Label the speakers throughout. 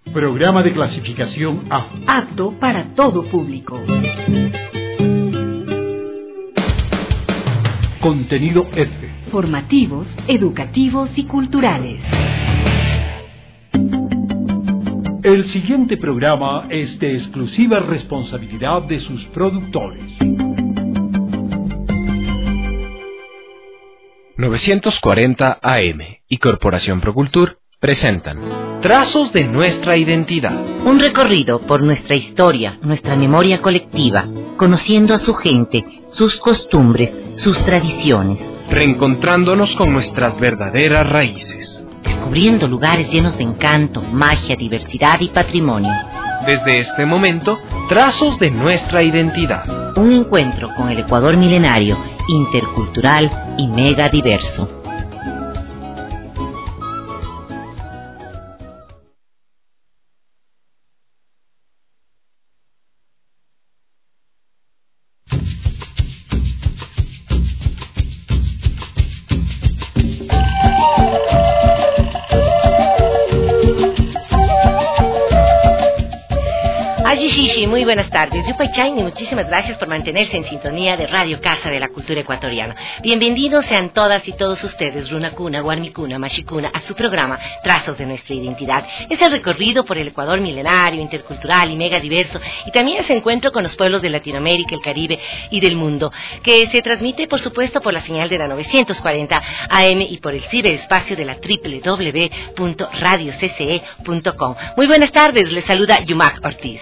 Speaker 1: Programa de clasificación A.
Speaker 2: Apto para todo público.
Speaker 1: Contenido F.
Speaker 2: Formativos, educativos y culturales.
Speaker 1: El siguiente programa es de exclusiva responsabilidad de sus productores.
Speaker 3: 940 AM y Corporación Procultur presentan Trazos de nuestra identidad.
Speaker 4: Un recorrido por nuestra historia, nuestra memoria colectiva, conociendo a su gente, sus costumbres, sus tradiciones.
Speaker 3: Reencontrándonos con nuestras verdaderas raíces.
Speaker 4: Descubriendo lugares llenos de encanto, magia, diversidad y patrimonio.
Speaker 3: Desde este momento, Trazos de nuestra identidad.
Speaker 4: Un encuentro con el Ecuador milenario, intercultural y mega diverso. Muy buenas tardes, Yupay Chaini, muchísimas gracias por mantenerse en sintonía de Radio Casa de la Cultura Ecuatoriana. Bienvenidos sean todas y todos ustedes, Runacuna, Guarmicuna, Mashicuna, a su programa Trazos de nuestra identidad. Es el recorrido por el Ecuador milenario, intercultural y mega diverso, y también ese encuentro con los pueblos de Latinoamérica, el Caribe y del mundo, que se transmite, por supuesto, por la señal de la 940 AM y por el ciberespacio de la www.radiocce.com. Muy buenas tardes, les saluda Yumac Ortiz.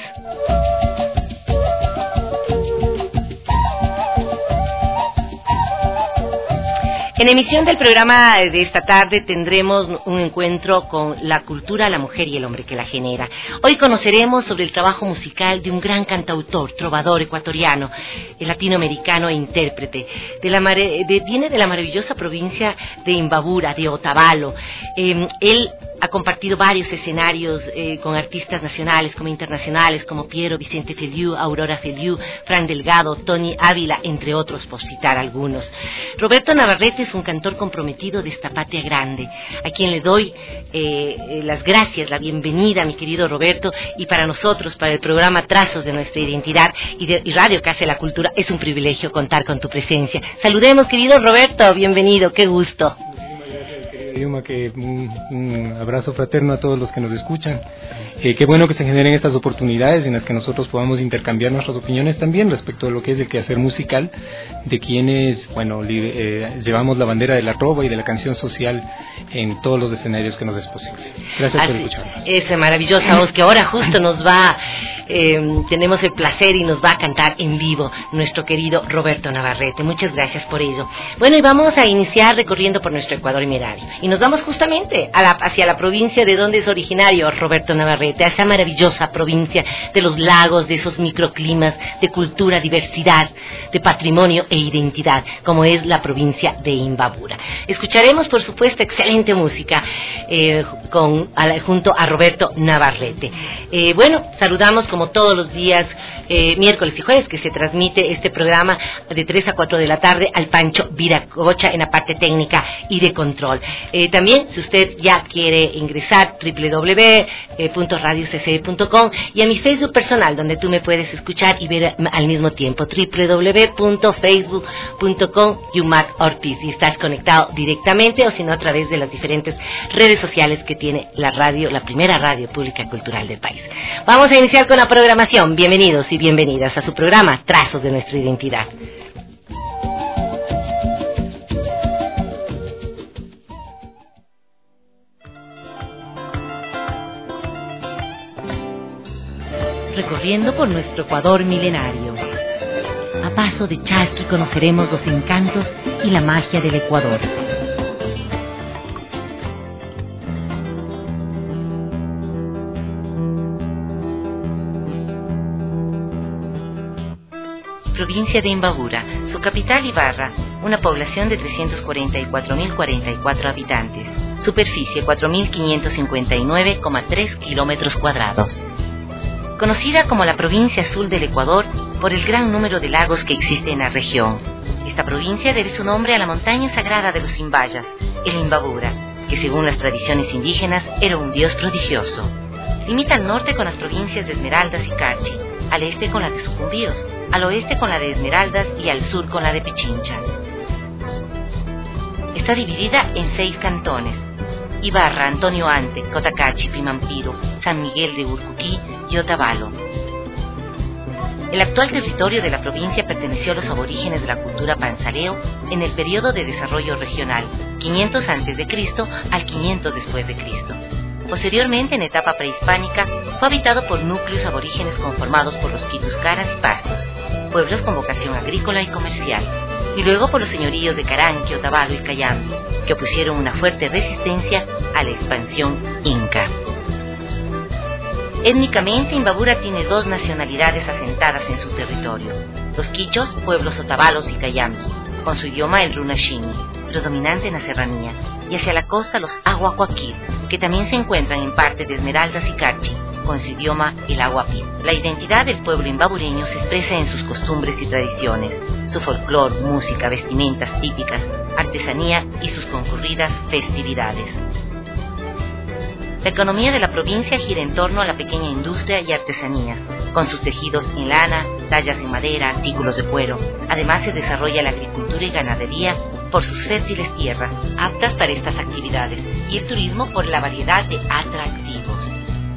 Speaker 4: En emisión del programa de esta tarde tendremos un encuentro con la cultura, la mujer y el hombre que la genera. Hoy conoceremos sobre el trabajo musical de un gran cantautor, trovador ecuatoriano, latinoamericano e intérprete. Viene de la maravillosa provincia de Imbabura, de Otavalo. Él ha compartido varios escenarios con artistas nacionales como internacionales, como Piero Vicente Feliu, Aurora Feliu, Fran Delgado, Tony Ávila, entre otros, por citar algunos. Roberto Navarrete es un cantor comprometido de esta patria grande, a quien le doy las gracias, la bienvenida, mi querido Roberto, y para nosotros, para el programa Trazos de nuestra identidad y Radio Casa de la Cultura, es un privilegio contar con tu presencia. Saludemos, querido Roberto, bienvenido, qué gusto.
Speaker 5: Yuma, que un abrazo fraterno a todos los que nos escuchan. Qué bueno que se generen estas oportunidades en las que nosotros podamos intercambiar nuestras opiniones también respecto a lo que es el quehacer musical de quienes, llevamos la bandera de la trova y de la canción social en todos los escenarios que nos es posible. Gracias por escucharnos. Esa
Speaker 4: maravillosa voz que ahora justo nos va, tenemos el placer y nos va a cantar en vivo nuestro querido Roberto Navarrete. Muchas gracias por ello. Bueno, y vamos a iniciar recorriendo por nuestro Ecuador milenario. Y nos vamos justamente hacia la provincia de donde es originario Roberto Navarrete, a esa maravillosa provincia de los lagos, de esos microclimas, de cultura, diversidad, de patrimonio e identidad, como es la provincia de Imbabura. Escucharemos, por supuesto, excelente música junto a Roberto Navarrete. Saludamos como todos los días, miércoles y jueves, que se transmite este programa de 3 a 4 de la tarde al Pancho Viracocha en la parte técnica y de control. También, si usted ya quiere ingresar, www.radiocce.com, y a mi Facebook personal, donde tú me puedes escuchar y ver al mismo tiempo, www.facebook.com Yumac Ortiz, y estás conectado directamente, o si no, a través de las diferentes redes sociales que tiene la radio, la primera radio pública cultural del país. Vamos a iniciar con la programación. Bienvenidos y bienvenidas a su programa Trazos de nuestra identidad. Recorriendo por nuestro Ecuador milenario. A paso de chasqui conoceremos los encantos y la magia del Ecuador. Provincia de Imbabura, su capital Ibarra, una población de 344.044 habitantes, superficie 4.559,3 kilómetros cuadrados. Conocida como la provincia azul del Ecuador por el gran número de lagos que existe en la región. Esta provincia debe su nombre a la montaña sagrada de los Imbayas, el Imbabura, que según las tradiciones indígenas era un dios prodigioso. Limita al norte con las provincias de Esmeraldas y Carchi, al este con la de Sucumbíos, al oeste con la de Esmeraldas y al sur con la de Pichincha. Está dividida en 6 cantones: Ibarra, Antonio Ante, Cotacachi, Pimampiro, San Miguel de Urcuquí y Otavalo. El actual territorio de la provincia perteneció a los aborígenes de la cultura panzaleo en el periodo de desarrollo regional, 500 a.C. al 500 después de Cristo. Posteriormente, en etapa prehispánica, fue habitado por núcleos aborígenes conformados por los quituscaras y pastos, pueblos con vocación agrícola y comercial, y luego por los señoríos de Caranqui, Otavalo y Cayambe, que opusieron una fuerte resistencia a la expansión inca. Étnicamente, Imbabura tiene 2 nacionalidades asentadas en su territorio: los quichos, pueblos otavalos y cayambe, con su idioma el runashini, predominante en la serranía, y hacia la costa los aguacuaquir, que también se encuentran en parte de Esmeraldas y Carchi, con su idioma el aguapí. La identidad del pueblo imbabureño se expresa en sus costumbres y tradiciones, su folclor, música, vestimentas típicas, artesanía y sus concurridas festividades. La economía de la provincia gira en torno a la pequeña industria y artesanías, con sus tejidos en lana, tallas en madera, artículos de cuero. Además, se desarrolla la agricultura y ganadería por sus fértiles tierras, aptas para estas actividades, y el turismo por la variedad de atractivos.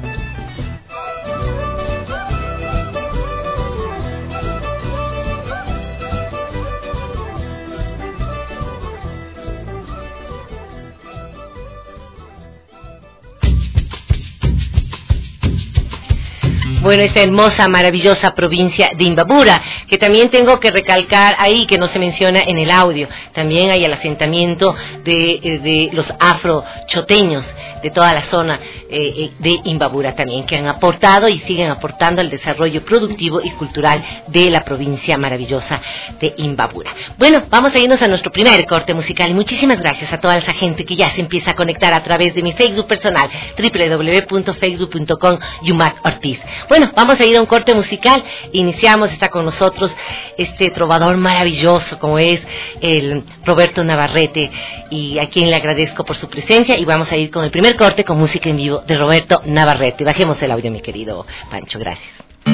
Speaker 4: Bueno, esta hermosa, maravillosa provincia de Imbabura, que también tengo que recalcar ahí, que no se menciona en el audio. También hay el asentamiento de los afrochoteños de toda la zona de Imbabura también, que han aportado y siguen aportando al desarrollo productivo y cultural de la provincia maravillosa de Imbabura. Bueno, vamos a irnos a nuestro primer corte musical, y muchísimas gracias a toda esa gente que ya se empieza a conectar a través de mi Facebook personal, www.facebook.com/Yumac-Ortiz. Bueno, vamos a ir a un corte musical. Iniciamos, está con nosotros este trovador maravilloso como es el Roberto Navarrete, y a quien le agradezco por su presencia, y vamos a ir con el primer corte con música en vivo de Roberto Navarrete. Bajemos el audio, mi querido Pancho, gracias.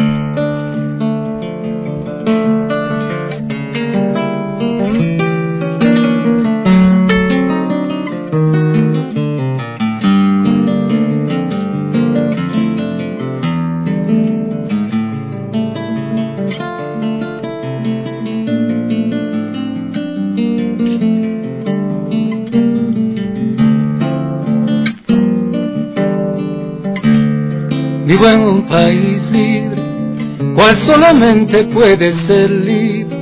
Speaker 5: Vivo en un país libre, cual solamente puede ser libre,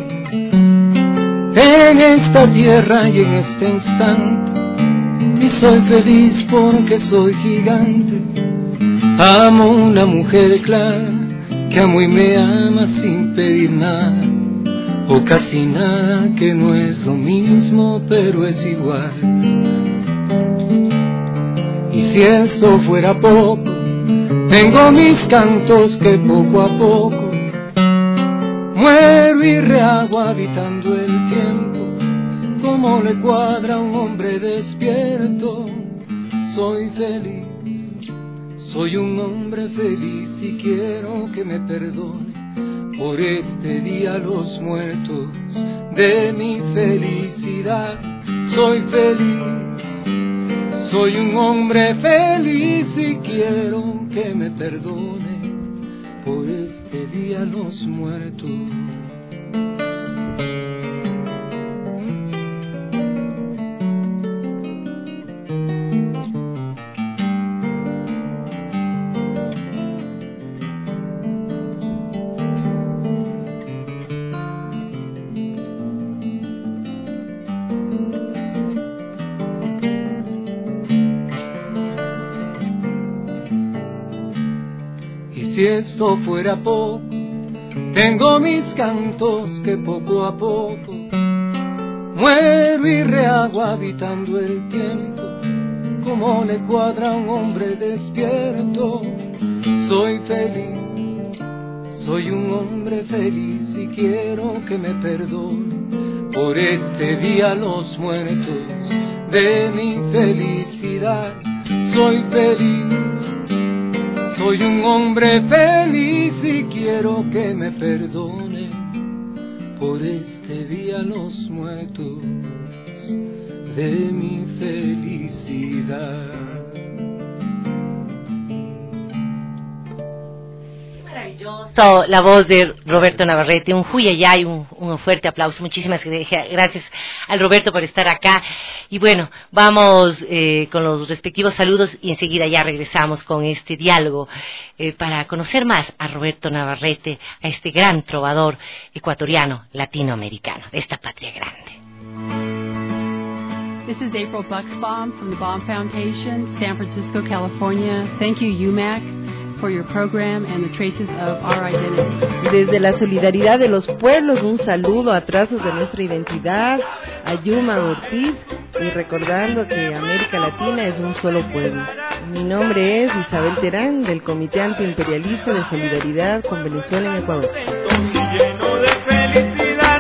Speaker 5: en esta tierra y en este instante, y soy feliz porque soy gigante. Amo una mujer clara, que amo y me ama sin pedir nada, o casi nada, que no es lo mismo, pero es igual. Y si esto fuera poco, tengo mis cantos que poco a poco muero y rehago habitando el tiempo, como le cuadra a un hombre despierto. Soy feliz, soy un hombre feliz, y quiero que me perdone por este día los muertos de mi felicidad. Soy feliz, soy un hombre feliz, y quiero que me perdone por este día los muertos. Si esto fuera poco, tengo mis cantos que poco a poco muero y rehago habitando el tiempo, como le cuadra a un hombre despierto. Soy feliz, soy un hombre feliz, y quiero que me perdone por este día los muertos de mi felicidad. Soy feliz, Soy un hombre feliz y quiero que me perdone por este día los muertos de mi felicidad.
Speaker 4: La voz de Roberto Navarrete, un huyayay, un fuerte aplauso. Muchísimas gracias al Roberto por estar acá. Y bueno, vamos con los respectivos saludos y enseguida ya regresamos con este diálogo para conocer más a Roberto Navarrete, a este gran trovador ecuatoriano latinoamericano de esta patria grande.
Speaker 6: This is April Bucksbaum from the Baum Foundation, San Francisco, California. Thank you, UMAC, for your program and the traces of our identity.
Speaker 7: Desde la solidaridad de los pueblos, un saludo a trazos de nuestra identidad, a Yuma Ortiz, y recordando que América Latina es un solo pueblo. Mi nombre es Isabel Terán, del Comité Antiimperialista de Solidaridad con Venezuela en Ecuador.
Speaker 8: Lleno de felicidad.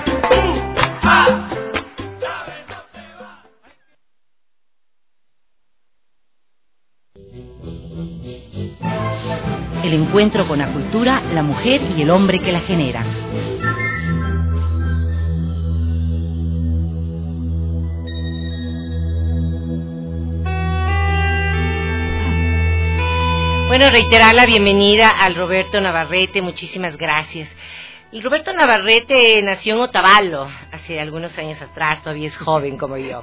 Speaker 2: El encuentro con la cultura, la mujer y el hombre que la genera.
Speaker 4: Bueno, reiterar la bienvenida al Roberto Navarrete, muchísimas gracias. El Roberto Navarrete nació en Otavalo, hace algunos años atrás, todavía es joven como yo.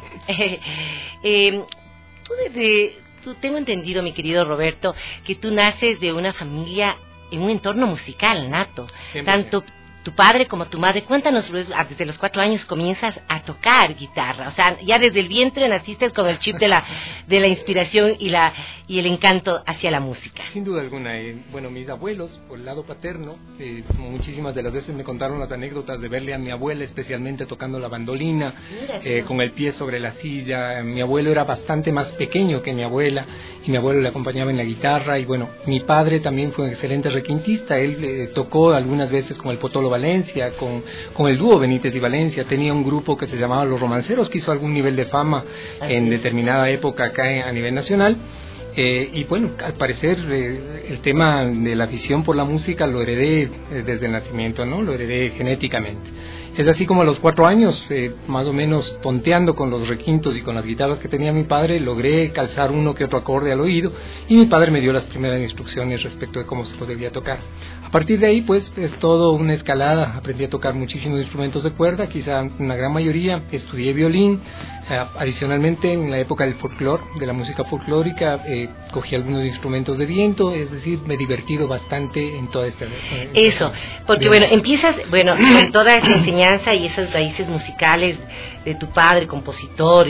Speaker 4: Tú tengo entendido, mi querido Roberto, que tú naces de una familia en un entorno musical nato. Siempre. Tanto tu padre como tu madre. Cuéntanos, desde los 4 años comienzas a tocar guitarra. O sea, ya desde el vientre naciste con el chip de la inspiración y el encanto hacia la música.
Speaker 5: Sin duda alguna. Bueno, mis abuelos, por el lado paterno, muchísimas de las veces me contaron las anécdotas de verle a mi abuela, especialmente tocando la bandolina, con el pie sobre la silla. Mi abuelo era bastante más pequeño que mi abuela, y mi abuelo le acompañaba en la guitarra. Y bueno, mi padre también fue un excelente requintista. Él tocó algunas veces con el Potolo Valencia, con el dúo Benítez y Valencia. Tenía un grupo que se llamaba Los Romanceros, que hizo algún nivel de fama en determinada época acá a nivel nacional. Y bueno, al parecer el tema de la afición por la música lo heredé desde el nacimiento, ¿no? Lo heredé genéticamente. Es así como a los 4 años, más o menos tonteando con los requintos y con las guitarras que tenía mi padre, logré calzar uno que otro acorde al oído, y mi padre me dio las primeras instrucciones respecto de cómo se lo debía tocar. A partir de ahí, pues, es todo una escalada. Aprendí a tocar muchísimos instrumentos de cuerda, quizá una gran mayoría. Estudié violín. Adicionalmente, en la época del folclore, de la música folclórica, cogí algunos instrumentos de viento. Es decir, me he divertido bastante en toda esta...
Speaker 4: Eso, porque bueno, empiezas, con toda esa enseñanza y esas raíces musicales de tu padre, compositor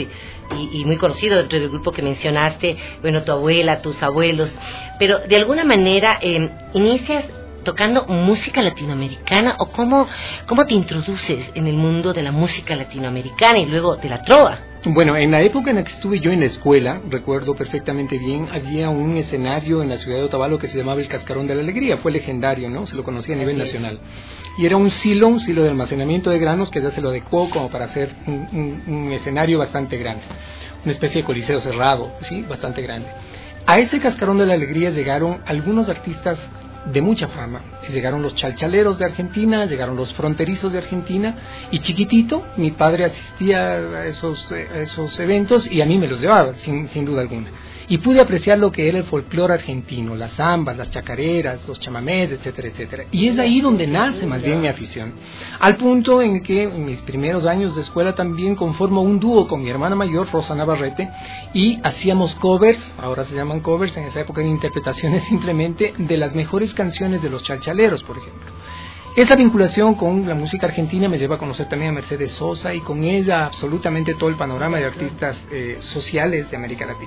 Speaker 4: y muy conocido dentro del grupo que mencionaste, tu abuela, tus abuelos, pero de alguna manera inicias tocando música latinoamericana, o cómo te introduces en el mundo de la música latinoamericana y luego de la trova.
Speaker 5: Bueno, en la época en la que estuve yo en la escuela, recuerdo perfectamente bien, había un escenario en la ciudad de Otavalo que se llamaba el Cascarón de la Alegría. Fue legendario, ¿no? Se lo conocía a nivel nacional. Y era un silo de almacenamiento de granos que ya se lo adecuó como para hacer un escenario bastante grande. Una especie de coliseo cerrado, ¿sí? Bastante grande. A ese Cascarón de la Alegría llegaron algunos artistas de mucha fama. Llegaron los chalchaleros de Argentina, llegaron los fronterizos de Argentina, y chiquitito mi padre asistía a esos eventos y a mí me los llevaba, sin duda alguna. Y pude apreciar lo que era el folclore argentino, las zambas, las chacareras, los chamamés, etcétera, etcétera. Y es ahí donde nace más bien mi afición. Al punto en que en mis primeros años de escuela también conformo un dúo con mi hermana mayor, Rosa Navarrete, y hacíamos covers, ahora se llaman covers, en esa época eran interpretaciones simplemente de las mejores canciones de los chalchaleros, por ejemplo. Esa vinculación con la música argentina me lleva a conocer también a Mercedes Sosa, y con ella absolutamente todo el panorama de artistas sociales de América Latina.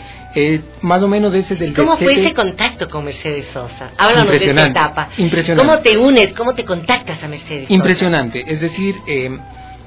Speaker 5: Más o menos ese del...
Speaker 4: ¿Cómo fue ese contacto con Mercedes Sosa? Háblanos de esta etapa.
Speaker 5: Impresionante.
Speaker 4: ¿Cómo te unes? ¿Cómo te contactas a Mercedes Sosa?
Speaker 5: Impresionante. Es decir, en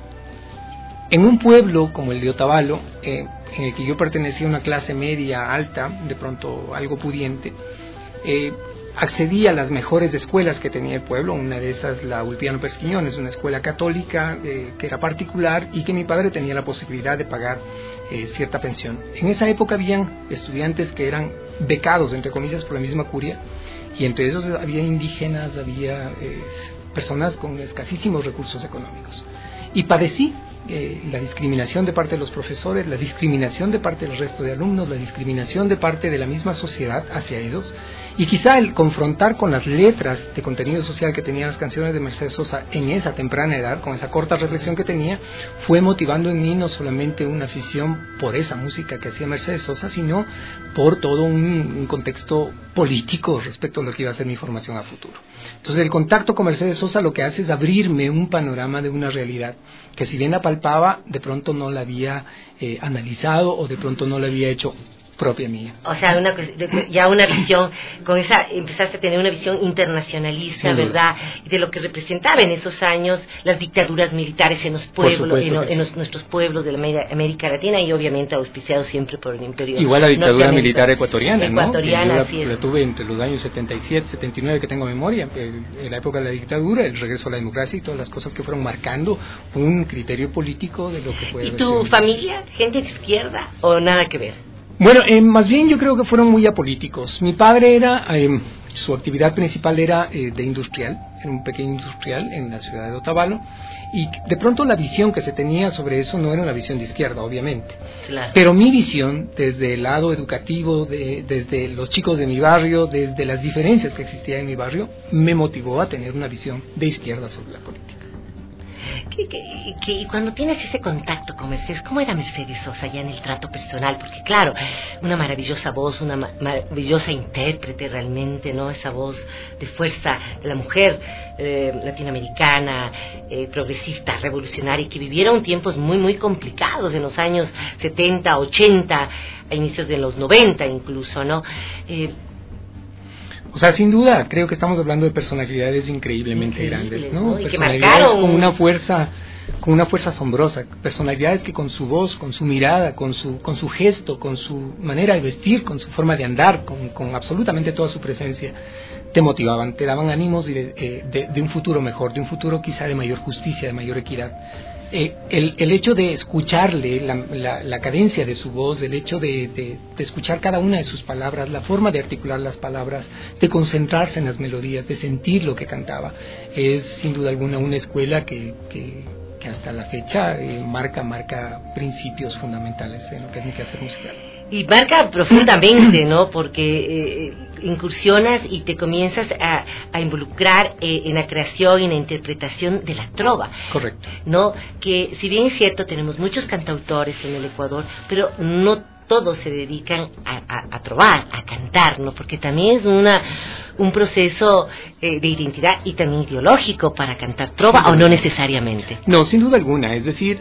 Speaker 5: un pueblo como el de Otavalo, en el que yo pertenecía a una clase media alta, de pronto algo pudiente, accedí a las mejores escuelas que tenía el pueblo. Una de esas, la Ulpiano Persquiñones, una escuela católica que era particular y que mi padre tenía la posibilidad de pagar cierta pensión. En esa época habían estudiantes que eran becados, entre comillas, por la misma curia, y entre esos había indígenas, había personas con escasísimos recursos económicos. Y padecí la discriminación de parte de los profesores, la discriminación de parte del resto de alumnos, la discriminación de parte de la misma sociedad hacia ellos, y quizá el confrontar con las letras de contenido social que tenían las canciones de Mercedes Sosa en esa temprana edad, con esa corta reflexión que tenía, fue motivando en mí no solamente una afición por esa música que hacía Mercedes Sosa, sino por todo un contexto político respecto a lo que iba a ser mi formación a futuro. Entonces el contacto con Mercedes Sosa lo que hace es abrirme un panorama de una realidad que, si bien la palpaba, de pronto no la había analizado, o de pronto no la había hecho propia mía.
Speaker 4: O sea, ya una visión, con esa empezaste a tener una visión internacionalista, ¿verdad? De lo que representaba en esos años las dictaduras militares en los pueblos, nuestros pueblos de la América Latina, y obviamente auspiciados siempre por el imperio.
Speaker 5: Igual la dictadura militar ecuatoriana, ¿no?
Speaker 4: Ecuatoriana,
Speaker 5: yo la tuve entre los años 77, 79, que tengo memoria, en la época de la dictadura, el regreso a la democracia y todas las cosas que fueron marcando un criterio político de lo que puede ser.
Speaker 4: ¿Y tu familia, gente de izquierda, o nada que ver?
Speaker 5: Bueno, más bien yo creo que fueron muy apolíticos. Mi padre era, su actividad principal era de industrial, era un pequeño industrial en la ciudad de Otavalo, y de pronto la visión que se tenía sobre eso no era una visión de izquierda, obviamente.
Speaker 4: Claro.
Speaker 5: Pero mi visión, desde el lado educativo, desde los chicos de mi barrio, desde las diferencias que existían en mi barrio, me motivó a tener una visión de izquierda sobre la política.
Speaker 4: Y cuando tienes ese contacto con Mercedes, ¿cómo era Mercedes Sosa ya en el trato personal? Porque claro, una maravillosa voz, una maravillosa intérprete realmente, ¿no? Esa voz de fuerza de la mujer latinoamericana, progresista, revolucionaria, que vivieron tiempos muy, muy complicados en los años 70, 80, a inicios de los 90 incluso, ¿no?
Speaker 5: O sea, sin duda, creo que estamos hablando de personalidades increíblemente grandes, ¿no?
Speaker 4: Y
Speaker 5: personalidades con una fuerza asombrosa, personalidades que con su voz, con su mirada, con su gesto, con su manera de vestir, con su forma de andar, con absolutamente toda su presencia, te motivaban, te daban ánimos de un futuro mejor, de un futuro quizá de mayor justicia, de mayor equidad. El hecho de escucharle la cadencia de su voz, el hecho de escuchar cada una de sus palabras, la forma de articular las palabras, de concentrarse en las melodías, de sentir lo que cantaba, es sin duda alguna una escuela que hasta la fecha marca principios fundamentales en lo que es mi quehacer musical.
Speaker 4: Y marca profundamente, ¿no? Porque incursionas y te comienzas a involucrar en la creación y en la interpretación de la trova.
Speaker 5: Correcto.
Speaker 4: ¿No? Que si bien es cierto, tenemos muchos cantautores en el Ecuador, pero no todos se dedican a trovar, a cantar, ¿no? Porque también es un proceso de identidad y también ideológico para cantar trova, sí, ¿o no necesariamente?
Speaker 5: No, sin duda alguna. Es decir,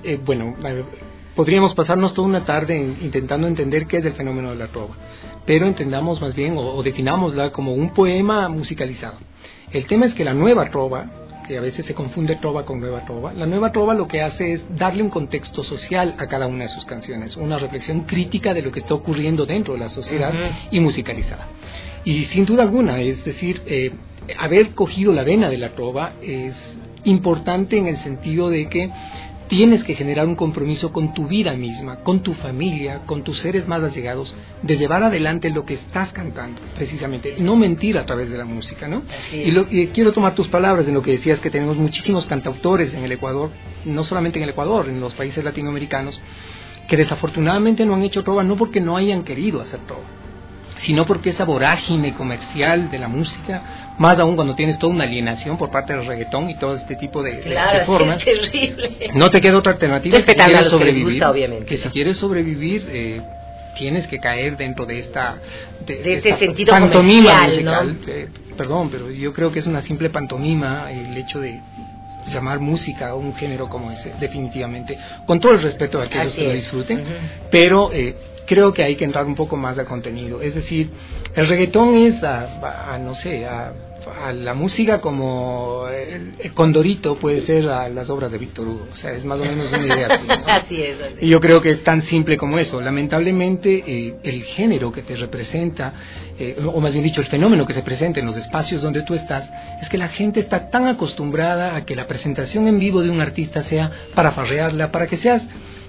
Speaker 5: podríamos pasarnos toda una tarde intentando entender qué es el fenómeno de la trova, pero entendamos más bien o definámosla como un poema musicalizado. El tema es que la nueva trova, que a veces se confunde trova con nueva trova, la nueva trova lo que hace es darle un contexto social a cada una de sus canciones, una reflexión crítica de lo que está ocurriendo dentro de la sociedad, y musicalizada. Y sin duda alguna, es decir, haber cogido la vena de la trova es importante en el sentido de que tienes que generar un compromiso con tu vida misma, con tu familia, con tus seres más allegados, de llevar adelante lo que estás cantando, precisamente, no mentir a través de la música, ¿no? Y quiero tomar tus palabras en lo que decías, que tenemos muchísimos cantautores en el Ecuador, no solamente en el Ecuador, en los países latinoamericanos, que desafortunadamente no han hecho trova, no porque no hayan querido hacer trova, sino porque esa vorágine comercial de la música, más aún cuando tienes toda una alienación por parte del reggaetón y todo este tipo de formas,
Speaker 4: es terrible.
Speaker 5: No te queda otra alternativa
Speaker 4: que si quieres sobrevivir, gusta, obviamente,
Speaker 5: que si quieres sobrevivir tienes que caer dentro de esta
Speaker 4: ese sentido
Speaker 5: pantomima musical,
Speaker 4: ¿no?
Speaker 5: Perdón, pero yo creo que es una simple pantomima el hecho de llamar música a un género como ese, definitivamente, con todo el respeto a aquellos que lo disfruten, pero creo que hay que entrar un poco más al contenido. Es decir, el reggaetón es a la música como el Condorito puede ser a las obras de Víctor Hugo. O sea, es más o menos una idea así, ¿no?
Speaker 4: Así es.
Speaker 5: Y yo creo que es tan simple como eso. Lamentablemente, el género que te representa, o más bien dicho, el fenómeno que se presenta en los espacios donde tú estás, es que la gente está tan acostumbrada a que la presentación en vivo de un artista sea para farrearla, para que seas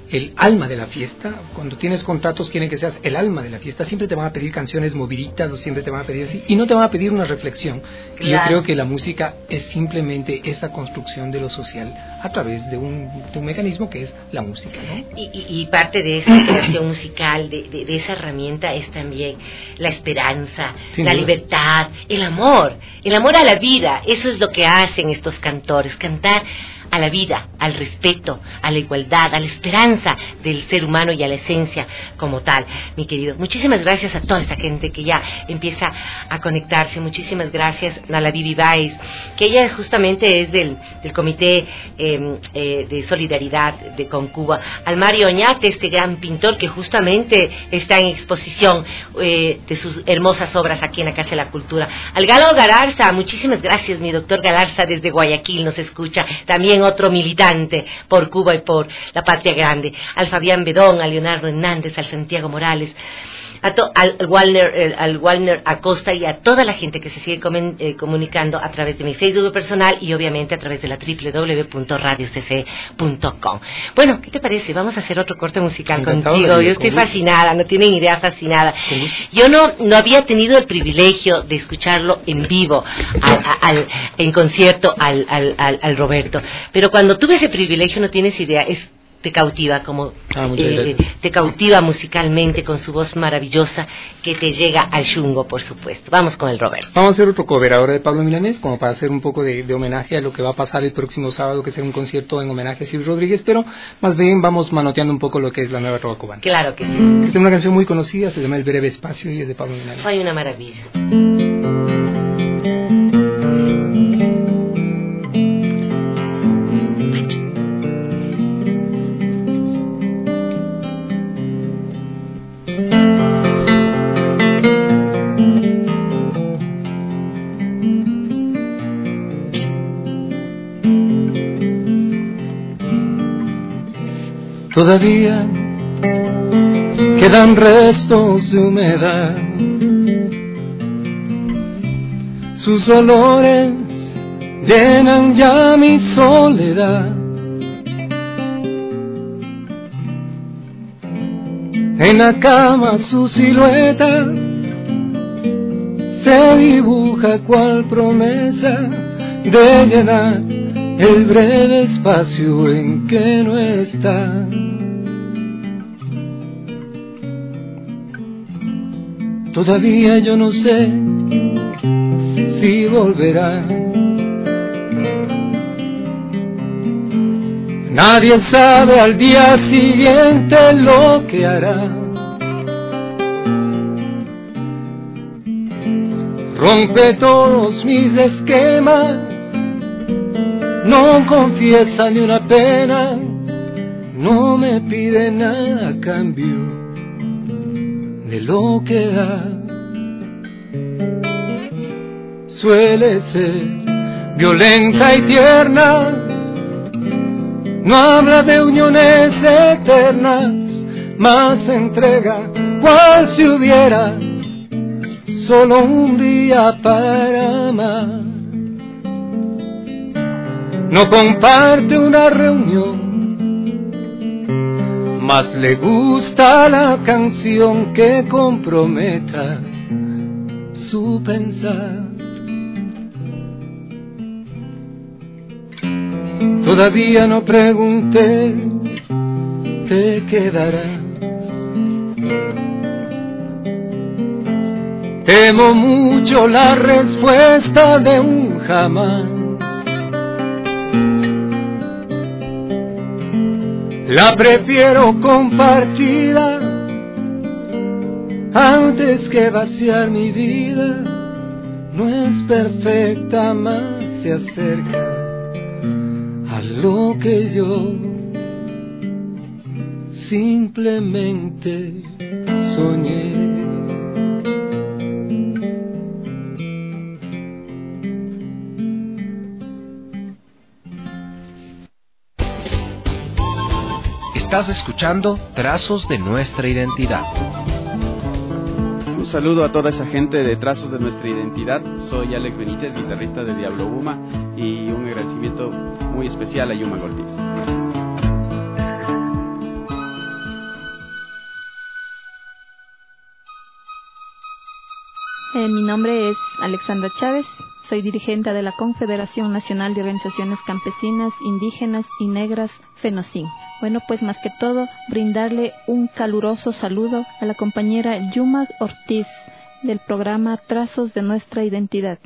Speaker 5: el alma de la fiesta. Cuando tienes contratos quieren que seas el alma de la fiesta, siempre te van a pedir canciones moviditas o siempre te van a pedir así, y no te van a pedir una reflexión. Claro. Y yo creo que la música es simplemente esa construcción de lo social a través de un mecanismo que es la música, ¿no?
Speaker 4: Y parte de esa creación musical, de esa herramienta es también la esperanza, la libertad, el amor a la vida. Eso es lo que hacen estos cantores, cantar a la vida, al respeto, a la igualdad, a la esperanza del ser humano y a la esencia como tal, mi querido. Muchísimas gracias a toda esta gente que ya empieza a conectarse. Muchísimas gracias a la Vivi Baez, que ella justamente es del comité de solidaridad con Cuba. Al Mario Oñate, este gran pintor que justamente está en exposición de sus hermosas obras aquí en la Casa de la Cultura. Al Galo Galarza, muchísimas gracias, mi doctor Galarza desde Guayaquil nos escucha. También otro militante por Cuba y por la patria grande. Al Fabián Bedón, a Leonardo Hernández, al Santiago Morales, al Walner Acosta y a toda la gente que se sigue comunicando a través de mi Facebook personal y obviamente a través de la www.radiocfe.com. Bueno, ¿qué te parece? Vamos a hacer otro corte musical contigo. Yo estoy fascinada, no tienen idea, fascinada. Yo no había tenido el privilegio de escucharlo en vivo, en concierto al Roberto, pero cuando tuve ese privilegio no tienes idea, te cautiva te cautiva musicalmente con su voz maravillosa que te llega al chungo, por supuesto. Vamos con el Roberto.
Speaker 5: Vamos a hacer otro cover ahora de Pablo Milanés, como para hacer un poco de homenaje a lo que va a pasar el próximo sábado, que será un concierto en homenaje a Silvio Rodríguez, pero más bien vamos manoteando un poco lo que es la nueva trova cubana.
Speaker 4: Claro que sí.
Speaker 5: Esta es una canción muy conocida, se llama El Breve Espacio y es de Pablo Milanés.
Speaker 4: Ay, una maravilla.
Speaker 5: Todavía quedan restos de humedad, sus olores llenan ya mi soledad. En la cama su silueta se dibuja cual promesa de llenar el breve espacio en que no está. Todavía yo no sé si volverá. Nadie sabe al día siguiente lo que hará. Rompe todos mis esquemas, no confiesa ni una pena, no me pide nada a cambio de lo que da. Suele ser violenta y tierna, no habla de uniones eternas, más entrega cual si hubiera solo un día para amar. No comparte una reunión, más le gusta la canción que comprometa su pensar. Todavía no pregunté, ¿te quedarás? Temo mucho la respuesta de un jamás. La prefiero compartida antes que vaciar mi vida. No es perfecta, más se acerca a lo que yo simplemente soñé.
Speaker 3: Estás escuchando Trazos de Nuestra Identidad.
Speaker 9: Un saludo a toda esa gente de Trazos de Nuestra Identidad. Soy Alex Benítez, guitarrista de Diablo Uma, y un agradecimiento muy especial a Yuma Ortiz.
Speaker 10: Mi nombre es Alexandra Chávez, soy dirigente de la Confederación Nacional de Organizaciones Campesinas, Indígenas y Negras, FENOCIN. Bueno, pues más que todo, brindarle un caluroso saludo a la compañera Yuma Ortiz del programa Trazos de Nuestra Identidad.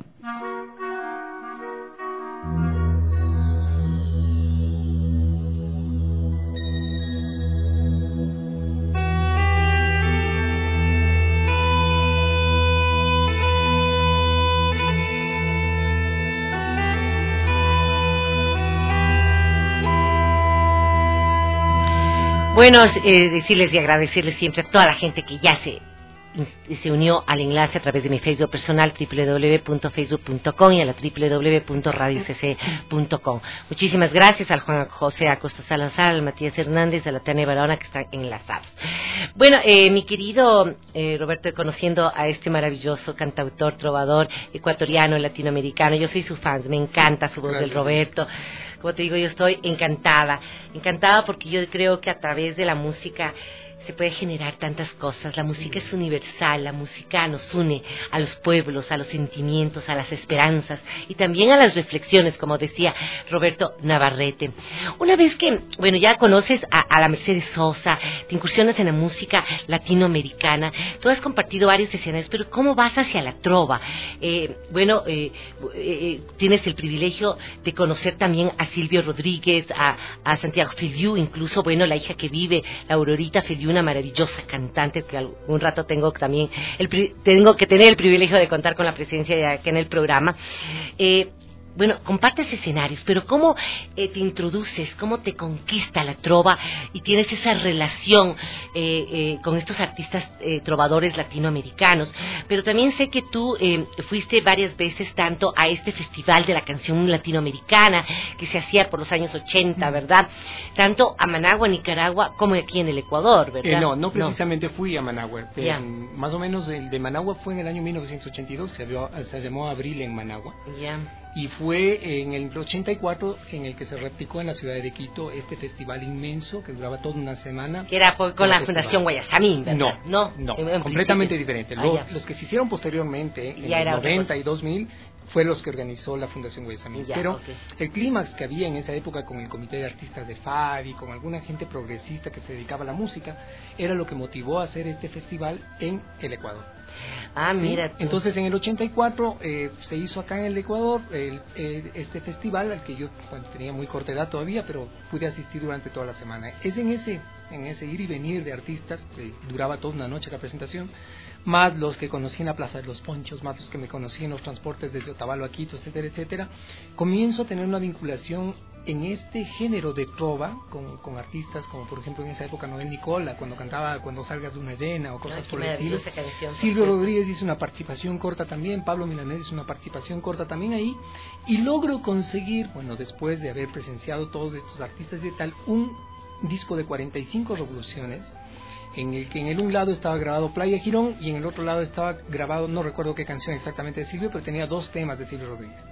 Speaker 4: Bueno, decirles y agradecerles siempre a toda la gente que ya se unió al enlace a través de mi Facebook personal www.facebook.com y a la www.radiocc.com. Muchísimas gracias al Juan José Acosta Salazar, al Matías Hernández, a la Tania Barahona que están enlazados. Bueno, mi querido Roberto, conociendo a este maravilloso cantautor, trovador ecuatoriano, latinoamericano, yo soy su fan, me encanta su voz del Roberto. Como te digo, yo estoy encantada porque yo creo que a través de la música se puede generar tantas cosas. La música es universal, la música nos une a los pueblos, a los sentimientos, a las esperanzas y también a las reflexiones, como decía Roberto Navarrete. Una vez que, bueno, ya conoces a la Mercedes Sosa, te incursionas en la música latinoamericana, tú has compartido varios escenarios, pero ¿cómo vas hacia la trova? Tienes el privilegio de conocer también a Silvio Rodríguez, a Santiago Feliu, incluso, bueno, la hija que vive, la Aurorita Feliu, una maravillosa cantante que algún rato tengo que tener el privilegio de contar con la presencia de aquí en el programa. Bueno, compartes escenarios, pero ¿cómo te introduces, cómo te conquista la trova y tienes esa relación con estos artistas trovadores latinoamericanos? Pero también sé que tú fuiste varias veces tanto a este festival de la canción latinoamericana que se hacía por los años 80, ¿verdad? Tanto a Managua, Nicaragua, como aquí en el Ecuador, ¿verdad?
Speaker 5: No precisamente fui a Managua. Más o menos el de Managua fue en el año 1982, se llamó Abril en Managua. Y fue en el 84 en el que se replicó en la ciudad de Quito este festival inmenso que duraba toda una semana.
Speaker 4: Que era con la Fundación Guayasamín, ¿verdad?
Speaker 5: No, completamente diferente. Los que se hicieron posteriormente, en el 90 y 2000, fue los que organizó la Fundación Guayasamín. El clímax que había en esa época con el Comité de Artistas de FAD y con alguna gente progresista que se dedicaba a la música, era lo que motivó a hacer este festival en el Ecuador.
Speaker 4: Mira tú.
Speaker 5: Entonces en el 84 se hizo acá en el Ecuador este festival al que yo tenía muy corta edad todavía, pero pude asistir durante toda la semana. Es en ese ir y venir de artistas, duraba toda una noche la presentación, más los que conocí en la Plaza de los Ponchos, más los que me conocí en los transportes desde Otavalo a Quito, etcétera, etcétera, comienzo a tener una vinculación en este género de trova con artistas como por ejemplo en esa época Noel Nicola cuando cantaba Cuando salgas de una llena o cosas por el estilo. Silvio Rodríguez hizo una participación corta también, Pablo Milanés hizo una participación corta también ahí, y logro conseguir, bueno, después de haber presenciado todos estos artistas de tal, un disco de 45 revoluciones en el que en un lado estaba grabado Playa Girón y en el otro lado estaba grabado, no recuerdo qué canción exactamente de Silvio, pero tenía 2 temas de Silvio Rodríguez.